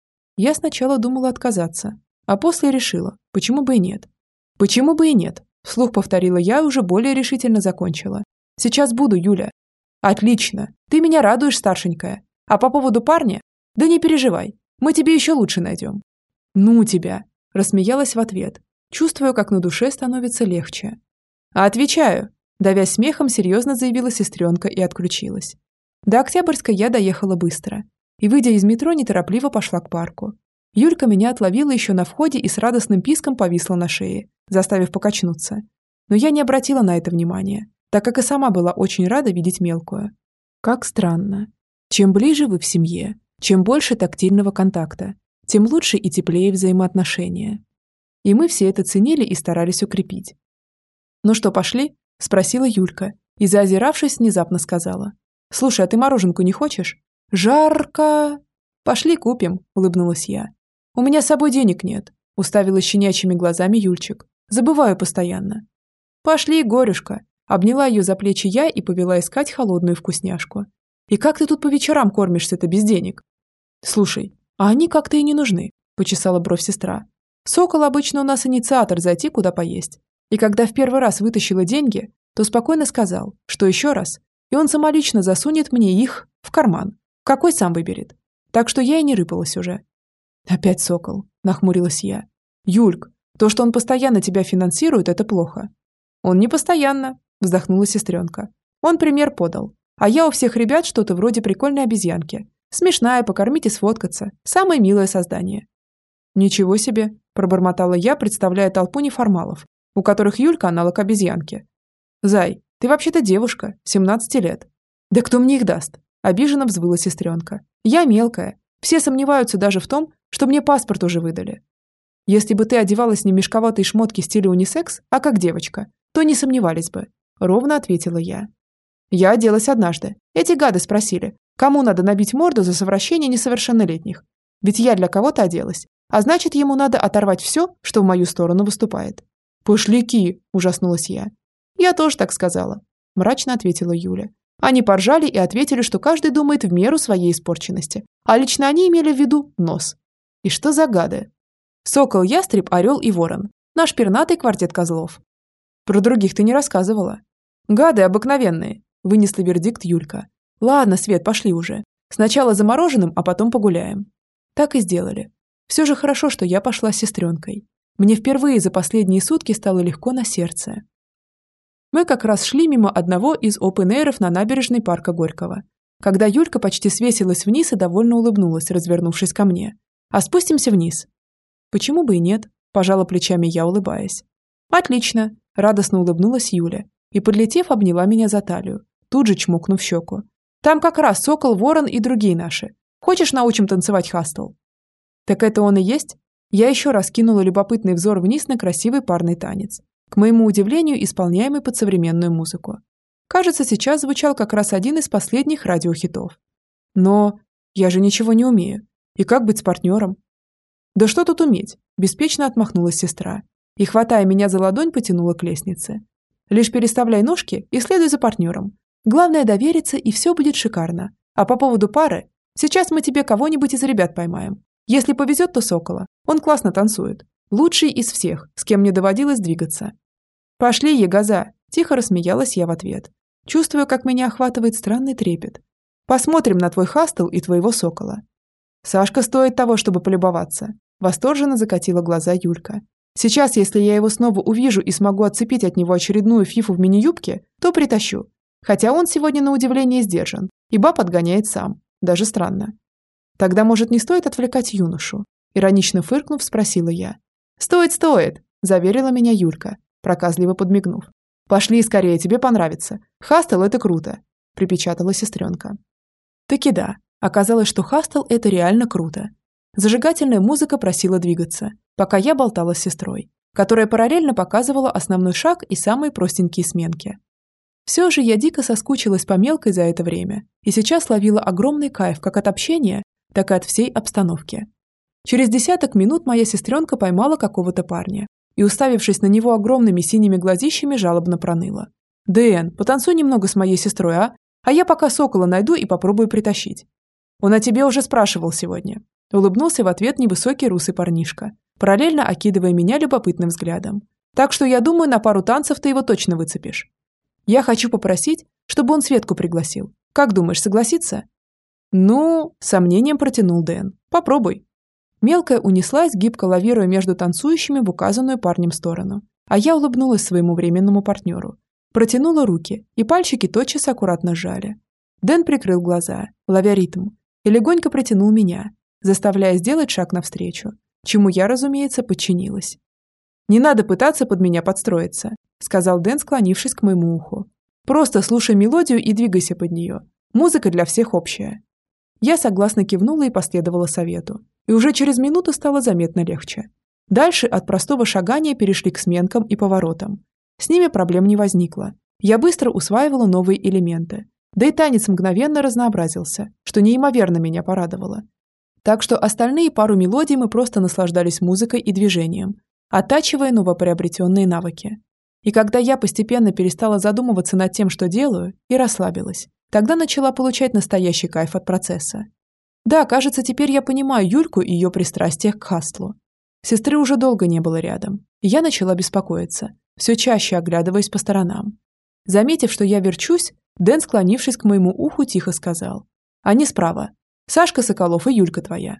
Я сначала думала отказаться, а после решила, почему бы и нет. «Почему бы и нет?» – вслух повторила я и уже более решительно закончила. «Сейчас буду, Юля». «Отлично. Ты меня радуешь, старшенькая. А по поводу парня? Да не переживай. Мы тебе еще лучше найдем». «Ну тебя!» – рассмеялась в ответ. Чувствую, как на душе становится легче. «А отвечаю!» – давясь смехом, серьезно заявила сестренка и отключилась. До Октябрьской я доехала быстро. И, выйдя из метро, неторопливо пошла к парку. Юлька меня отловила еще на входе и с радостным писком повисла на шее, заставив покачнуться. Но я не обратила на это внимания, так как и сама была очень рада видеть мелкую. Как странно. Чем ближе вы в семье, чем больше тактильного контакта, тем лучше и теплее взаимоотношения. И мы все это ценили и старались укрепить. «Ну что, пошли?» – спросила Юлька и, заозиравшись, внезапно сказала. «Слушай, а ты мороженку не хочешь?» «Жарко!» «Пошли купим», – улыбнулась я. «У меня с собой денег нет», – уставила щенячьими глазами Юльчик. «Забываю постоянно». «Пошли, горюшка, Обняла ее за плечи я и повела искать холодную вкусняшку. «И как ты тут по вечерам кормишься-то без денег?» «Слушай, а они как-то и не нужны», – почесала бровь сестра. «Сокол обычно у нас инициатор зайти куда поесть. И когда в первый раз вытащила деньги, то спокойно сказал, что еще раз, и он самолично засунет мне их в карман, какой сам выберет. Так что я и не рыпалась уже». «Опять сокол», – нахмурилась я. «Юльк, то, что он постоянно тебя финансирует, это плохо». «Он не постоянно», – вздохнула сестренка. «Он пример подал. А я у всех ребят что-то вроде прикольной обезьянки. Смешная, покормить и сфоткаться. Самое милое создание». «Ничего себе», – пробормотала я, представляя толпу неформалов, у которых Юлька аналог обезьянки. «Зай, ты вообще-то девушка, семнадцати лет». «Да кто мне их даст?» – обиженно взвыла сестренка. «Я мелкая. Все сомневаются даже в том, что мне паспорт уже выдали. Если бы ты одевалась не в мешковатые шмотки стиля унисекс, а как девочка, то не сомневались бы», – ровно ответила я. «Я оделась однажды. Эти гады спросили, кому надо набить морду за совращение несовершеннолетних. Ведь я для кого-то оделась, а значит, ему надо оторвать все, что в мою сторону выступает». «Пошляки!» – ужаснулась я. «Я тоже так сказала», – мрачно ответила Юля. Они поржали и ответили, что каждый думает в меру своей испорченности, а лично они имели в виду нос. И что за гады? Сокол, ястреб, орел и ворон. Наш пернатый квартет козлов. Про других ты не рассказывала. Гады обыкновенные, вынесла вердикт Юлька. Ладно, Свет, пошли уже. Сначала за мороженым, а потом погуляем. Так и сделали. Все же хорошо, что я пошла с сестренкой. Мне впервые за последние сутки стало легко на сердце. Мы как раз шли мимо одного из опен-эйров на набережной парка Горького, когда Юлька почти свесилась вниз и довольно улыбнулась, развернувшись ко мне. «А спустимся вниз?» «Почему бы и нет?» – пожала плечами я, улыбаясь. «Отлично!» – радостно улыбнулась Юля и, подлетев, обняла меня за талию, тут же чмокнув щеку. «Там как раз Сокол, Ворон и другие наши. Хочешь, научим танцевать хастл?» «Так это он и есть?» Я еще раз кинула любопытный взор вниз на красивый парный танец, к моему удивлению, исполняемый под современную музыку. Кажется, сейчас звучал как раз один из последних радиохитов. Но я же ничего не умею. И как быть с партнером? Да что тут уметь? Беспечно отмахнулась сестра и, хватая меня за ладонь, потянула к лестнице. Лишь переставляй ножки и следуй за партнером. Главное довериться, и все будет шикарно. А по поводу пары, сейчас мы тебе кого-нибудь из ребят поймаем. Если повезет, то Сокола. Он классно танцует. Лучший из всех, с кем мне доводилось двигаться. «Пошли, ягоза!» – тихо рассмеялась я в ответ. Чувствую, как меня охватывает странный трепет. «Посмотрим на твой хастл и твоего Сокола». «Сашка стоит того, чтобы полюбоваться», – восторженно закатила глаза Юлька. «Сейчас, если я его снова увижу и смогу отцепить от него очередную фифу в мини-юбке, то притащу. Хотя он сегодня на удивление сдержан, и баб отгоняет сам. Даже странно». «Тогда, может, не стоит отвлекать юношу?» Иронично фыркнув, спросила я. «Стоит, стоит», – заверила меня Юлька, проказливо подмигнув. «Пошли скорее, тебе понравится. Хастл – это круто», – припечатала сестренка. Таки да, оказалось, что хастл – это реально круто. Зажигательная музыка просила двигаться, пока я болтала с сестрой, которая параллельно показывала основной шаг и самые простенькие сменки. Все же я дико соскучилась по мелкой за это время и сейчас ловила огромный кайф как от общения, так и от всей обстановки. Через десяток минут моя сестренка поймала какого-то парня и, уставившись на него огромными синими глазищами, жалобно проныла. «Дэн, потанцуй немного с моей сестрой, а? А я пока Сокола найду и попробую притащить». «Он о тебе уже спрашивал сегодня», – улыбнулся в ответ невысокий русый парнишка, параллельно окидывая меня любопытным взглядом. «Так что я думаю, на пару танцев ты его точно выцепишь. Я хочу попросить, чтобы он Светку пригласил. Как думаешь, согласится?» «Ну», – с сомнением протянул Дэн. «Попробуй». Мелкая унеслась, гибко лавируя между танцующими в указанную парнем сторону, а я улыбнулась своему временному партнеру. Протянула руки, и пальчики тотчас аккуратно сжали. Дэн прикрыл глаза, ловя ритм, и легонько притянул меня, заставляя сделать шаг навстречу, чему я, разумеется, подчинилась. «Не надо пытаться под меня подстроиться», – сказал Дэн, склонившись к моему уху. «Просто слушай мелодию и двигайся под нее. Музыка для всех общая». Я согласно кивнула и последовала совету, и уже через минуту стало заметно легче. Дальше от простого шагания перешли к сменкам и поворотам. С ними проблем не возникло. Я быстро усваивала новые элементы, да и танец мгновенно разнообразился, что неимоверно меня порадовало. Так что остальные пару мелодий мы просто наслаждались музыкой и движением, оттачивая новоприобретенные навыки. И когда я постепенно перестала задумываться над тем, что делаю, и расслабилась, тогда начала получать настоящий кайф от процесса. Да, кажется, теперь я понимаю Юльку и ее пристрастие к хастлу. Сестры уже долго не было рядом, и я начала беспокоиться, все чаще оглядываясь по сторонам. Заметив, что я верчусь, Дэн, склонившись к моему уху, тихо сказал: «Они справа. Сашка Соколов и Юлька твоя».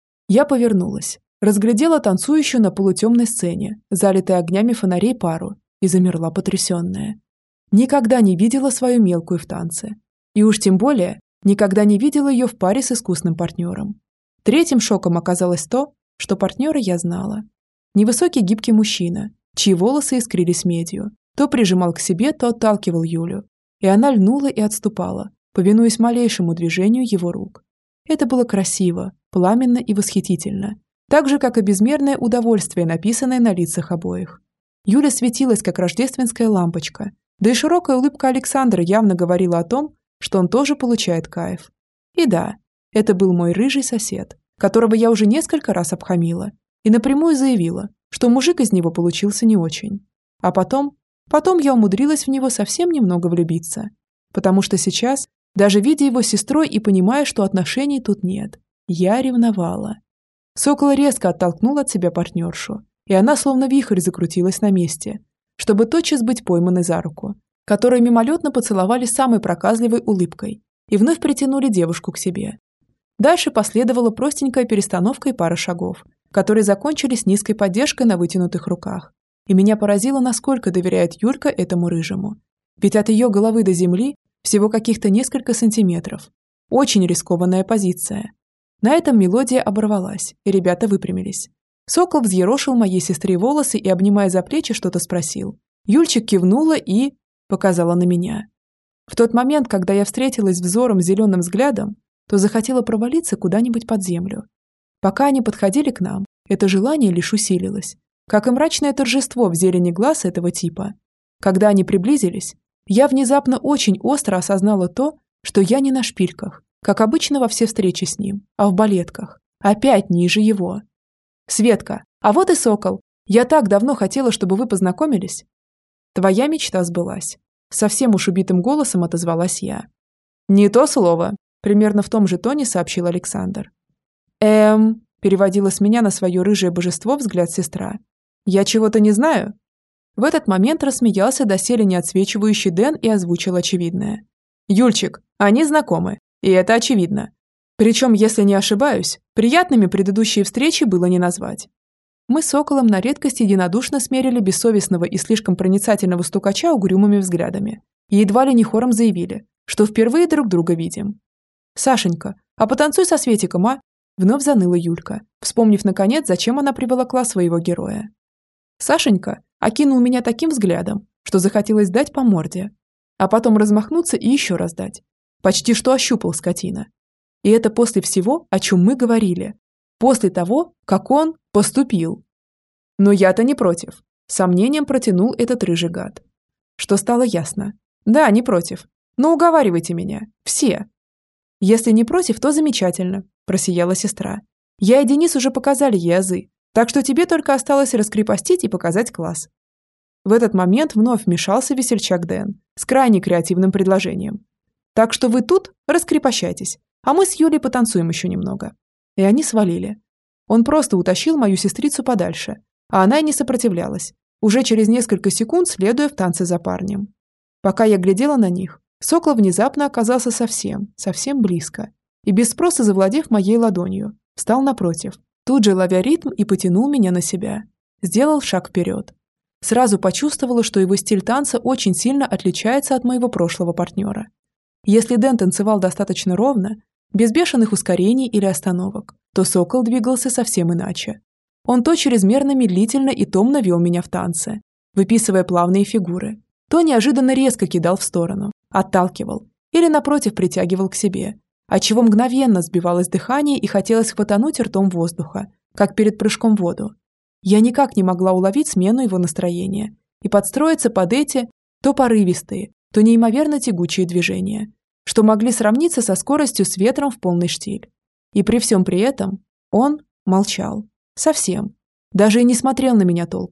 Я повернулась, разглядела танцующую на полутемной сцене, залитой огнями фонарей пару, и замерла потрясенная. Никогда не видела свою мелкую в танце. И уж тем более никогда не видела ее в паре с искусным партнером. Третьим шоком оказалось то, что партнера я знала. Невысокий гибкий мужчина, чьи волосы искрились медью, то прижимал к себе, то отталкивал Юлю, и она льнула и отступала, повинуясь малейшему движению его рук. Это было красиво, пламенно и восхитительно, так же, как и безмерное удовольствие, написанное на лицах обоих. Юля светилась, как рождественская лампочка, да и широкая улыбка Александра явно говорила о том, что он тоже получает кайф. И да, это был мой рыжий сосед, которого я уже несколько раз обхамила, и напрямую заявила, что мужик из него получился не очень. А потом, потом я умудрилась в него совсем немного влюбиться, потому что сейчас, даже видя его сестрой и понимая, что отношений тут нет, я ревновала. Сокол резко оттолкнул от себя партнершу, и она словно вихрь закрутилась на месте, чтобы тотчас быть пойманной за руку, которую мимолетно поцеловали самой проказливой улыбкой и вновь притянули девушку к себе. Дальше последовала простенькая перестановка и пара шагов, которые закончились низкой поддержкой на вытянутых руках. И меня поразило, насколько доверяет Юлька этому рыжему. Ведь от ее головы до земли всего каких-то несколько сантиметров. Очень рискованная позиция. На этом мелодия оборвалась, и ребята выпрямились. Сокол взъерошил моей сестре волосы и, обнимая за плечи, что-то спросил. Юльчик кивнула и показала на меня. В тот момент, когда я встретилась взором с зеленым взглядом, то захотела провалиться куда-нибудь под землю. Пока они подходили к нам, это желание лишь усилилось, как и мрачное торжество в зелени глаз этого типа. Когда они приблизились, я внезапно очень остро осознала то, что я не на шпильках, как обычно во все встречи с ним, а в балетках, опять ниже его. «Светка, а вот и Сокол. Я так давно хотела, чтобы вы познакомились». «Твоя мечта сбылась», — совсем уж убитым голосом отозвалась я. «Не то слово», — примерно в том же тоне сообщил Александр. «Эм...» — переводила с меня на свое рыжее божество взгляд сестра. «Я чего-то не знаю?» В этот момент рассмеялся доселе не отсвечивающий Дэн и озвучил очевидное. «Юльчик, они знакомы, и это очевидно. Причем, если не ошибаюсь, приятными предыдущие встречи было не назвать». Мы с Соколом на редкость единодушно смерили бессовестного и слишком проницательного стукача угрюмыми взглядами и едва ли не хором заявили, что впервые друг друга видим. «Сашенька, а потанцуй со Светиком, а?» Вновь заныла Юлька, вспомнив наконец, зачем она приволокла своего героя. Сашенька окинул меня таким взглядом, что захотелось дать по морде, а потом размахнуться и еще раз дать. Почти что ощупал скотина. И это после всего, о чем мы говорили. После того, как он поступил. Но я-то не против. Сомнением протянул этот рыжий гад. Что стало ясно. Да, не против. Но уговаривайте меня. Все. Если не против, то замечательно, просияла сестра. Я и Денис уже показали ей азы, так что тебе только осталось раскрепостить и показать класс. В этот момент вновь вмешался весельчак Дэн с крайне креативным предложением. Так что вы тут раскрепощайтесь, а мы с Юлей потанцуем еще немного. И они свалили. Он просто утащил мою сестрицу подальше, а она и не сопротивлялась, уже через несколько секунд следуя в танце за парнем. Пока я глядела на них, Сокол внезапно оказался совсем, совсем близко и, без спроса завладев моей ладонью, встал напротив, тут же ловя ритм и потянул меня на себя. Сделал шаг вперед. Сразу почувствовала, что его стиль танца очень сильно отличается от моего прошлого партнера. Если Дэн танцевал достаточно ровно, без бешеных ускорений или остановок, то Сокол двигался совсем иначе. Он то чрезмерно медлительно и томно вел меня в танце, выписывая плавные фигуры, то неожиданно резко кидал в сторону, отталкивал или, напротив, притягивал к себе, отчего мгновенно сбивалось дыхание и хотелось хватануть ртом воздуха, как перед прыжком в воду. Я никак не могла уловить смену его настроения и подстроиться под эти то порывистые, то неимоверно тягучие движения, что могли сравниться со скоростью с ветром в полный штиль. И при всем при этом он молчал. Совсем. Даже и не смотрел на меня толком.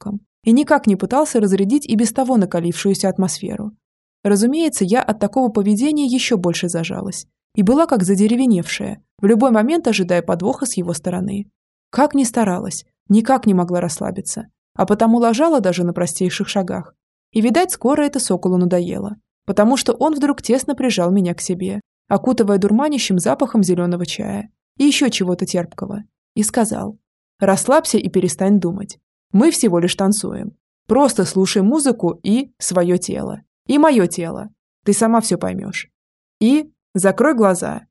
и никак не пытался разрядить и без того накалившуюся атмосферу. Разумеется, я от такого поведения еще больше зажалась и была как задеревеневшая, в любой момент ожидая подвоха с его стороны. Как ни старалась, никак не могла расслабиться, а потому ложала даже на простейших шагах. И, видать, скоро это соколу надоело, потому что он вдруг тесно прижал меня к себе, окутывая дурманящим запахом зеленого чая и еще чего-то терпкого, и сказал: «Расслабься и перестань думать. Мы всего лишь танцуем. Просто слушай музыку и свое тело. И мое тело. Ты сама все поймешь. И закрой глаза».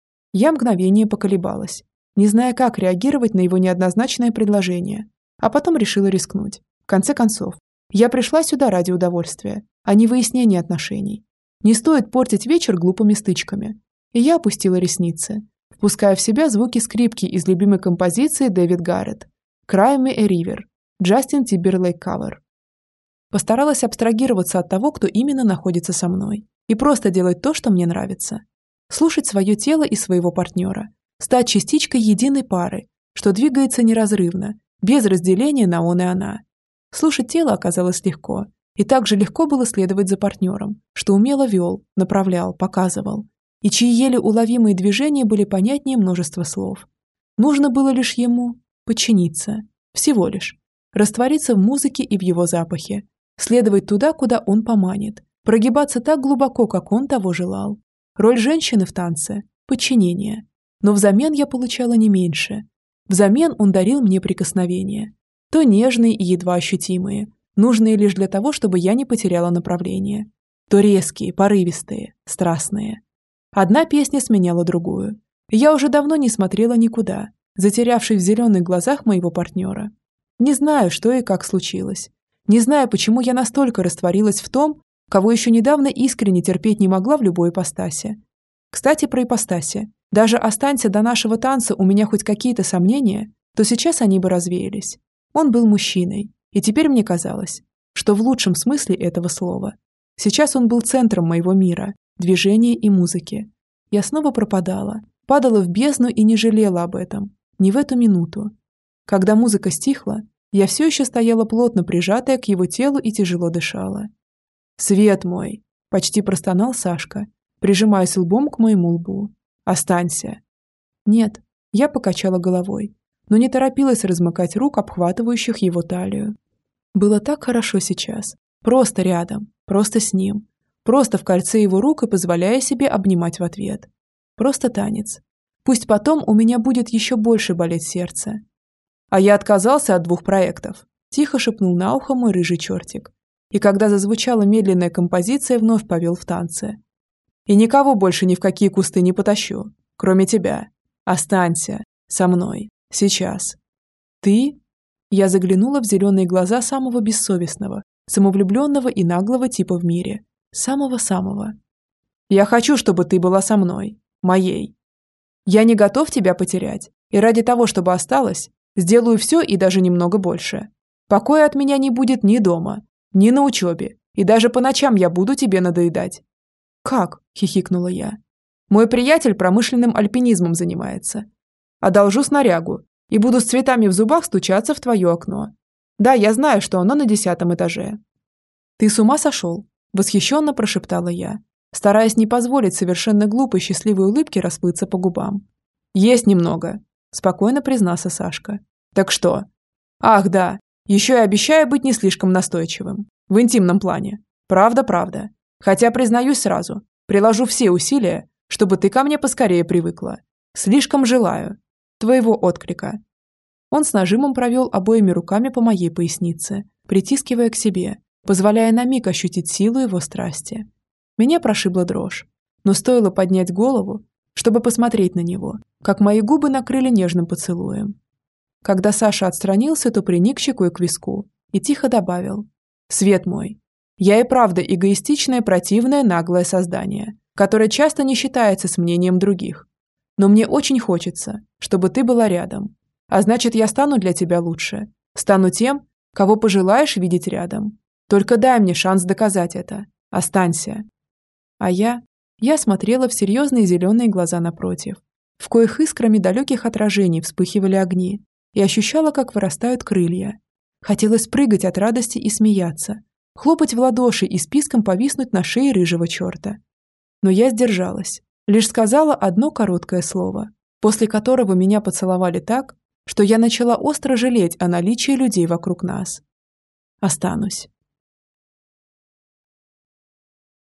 Я мгновение поколебалась, не зная, как реагировать на его неоднозначное предложение, а потом решила рискнуть. В конце концов, я пришла сюда ради удовольствия, а не выяснения отношений. Не стоит портить вечер глупыми стычками. И я опустила ресницы, впуская в себя звуки скрипки из любимой композиции Дэвид Гарретт «Cry Me a River», Джастин Тимберлейк кавер. Постаралась абстрагироваться от того, кто именно находится со мной, и просто делать то, что мне нравится. Слушать свое тело и своего партнера, стать частичкой единой пары, что двигается неразрывно, без разделения на он и она. Слушать тело оказалось легко, и также легко было следовать за партнером, что умело вел, направлял, показывал, и чьи еле уловимые движения были понятнее множества слов. Нужно было лишь ему подчиниться, всего лишь, раствориться в музыке и в его запахе, следовать туда, куда он поманит, прогибаться так глубоко, как он того желал. Роль женщины в танце – подчинение. Но взамен я получала не меньше. Взамен он дарил мне прикосновения. То нежные и едва ощутимые, нужные лишь для того, чтобы я не потеряла направление. То резкие, порывистые, страстные. Одна песня сменяла другую. Я уже давно не смотрела никуда, затерявшись в зеленых глазах моего партнера. Не знаю, что и как случилось. Не знаю, почему я настолько растворилась в том, кого еще недавно искренне терпеть не могла в любой ипостаси. Кстати, про ипостаси. Даже останься до нашего танца у меня хоть какие-то сомнения, то сейчас они бы развеялись. Он был мужчиной, и теперь мне казалось, что в лучшем смысле этого слова. Сейчас он был центром моего мира, движения и музыки. Я снова пропадала, падала в бездну и не жалела об этом. Не в эту минуту. Когда музыка стихла, я все еще стояла плотно прижатая к его телу и тяжело дышала. «Свет мой!» – почти простонал Сашка, прижимаясь лбом к моему лбу. «Останься!» «Нет», – я покачала головой, но не торопилась размыкать рук, обхватывающих его талию. Было так хорошо сейчас. Просто рядом, просто с ним. Просто в кольце его рук и позволяя себе обнимать в ответ. Просто танец. Пусть потом у меня будет еще больше болеть сердце. А я отказался от двух проектов. Тихо шепнул на ухо мой рыжий чертик. И когда зазвучала медленная композиция, вновь повел в танце. И никого больше ни в какие кусты не потащу, кроме тебя. Останься со мной. Сейчас. Ты? Я заглянула в зеленые глаза самого бессовестного, самовлюбленного и наглого типа в мире. Самого-самого. Я хочу, чтобы ты была со мной. Моей. Я не готов тебя потерять. И ради того, чтобы осталась, сделаю все и даже немного больше. Покоя от меня не будет ни дома, ни на учебе. И даже по ночам я буду тебе надоедать. Как? Хихикнула я. Мой приятель промышленным альпинизмом занимается. Одолжу снарягу и буду с цветами в зубах стучаться в твое окно. Да, я знаю, что оно на десятом этаже. Ты с ума сошел? Восхищенно прошептала я, стараясь не позволить совершенно глупой счастливой улыбке расплыться по губам. Есть немного, спокойно признался Сашка. Так что? Ах, да, еще и обещаю быть не слишком настойчивым. В интимном плане. Правда-правда. Хотя, признаюсь сразу, приложу все усилия, чтобы ты ко мне поскорее привыкла. Слишком желаю твоего отклика. Он с нажимом провел обоими руками по моей пояснице, притискивая к себе, позволяя на миг ощутить силу его страсти. Меня прошибла дрожь, но стоило поднять голову, чтобы посмотреть на него, как мои губы накрыли нежным поцелуем. Когда Саша отстранился, то приник щекой к виску и тихо добавил: «Свет мой, я и правда эгоистичное, противное, наглое создание, которое часто не считается с мнением других. Но мне очень хочется, чтобы ты была рядом. А значит, я стану для тебя лучше. Стану тем, кого пожелаешь видеть рядом. Только дай мне шанс доказать это. Останься». А я... Я смотрела в серьезные зеленые глаза напротив, в коих искрами далеких отражений вспыхивали огни, и ощущала, как вырастают крылья. Хотелось прыгать от радости и смеяться, хлопать в ладоши и списком повиснуть на шее рыжего черта. Но я сдержалась, лишь сказала одно короткое слово, после которого меня поцеловали так, что я начала остро жалеть о наличии людей вокруг нас. Останусь.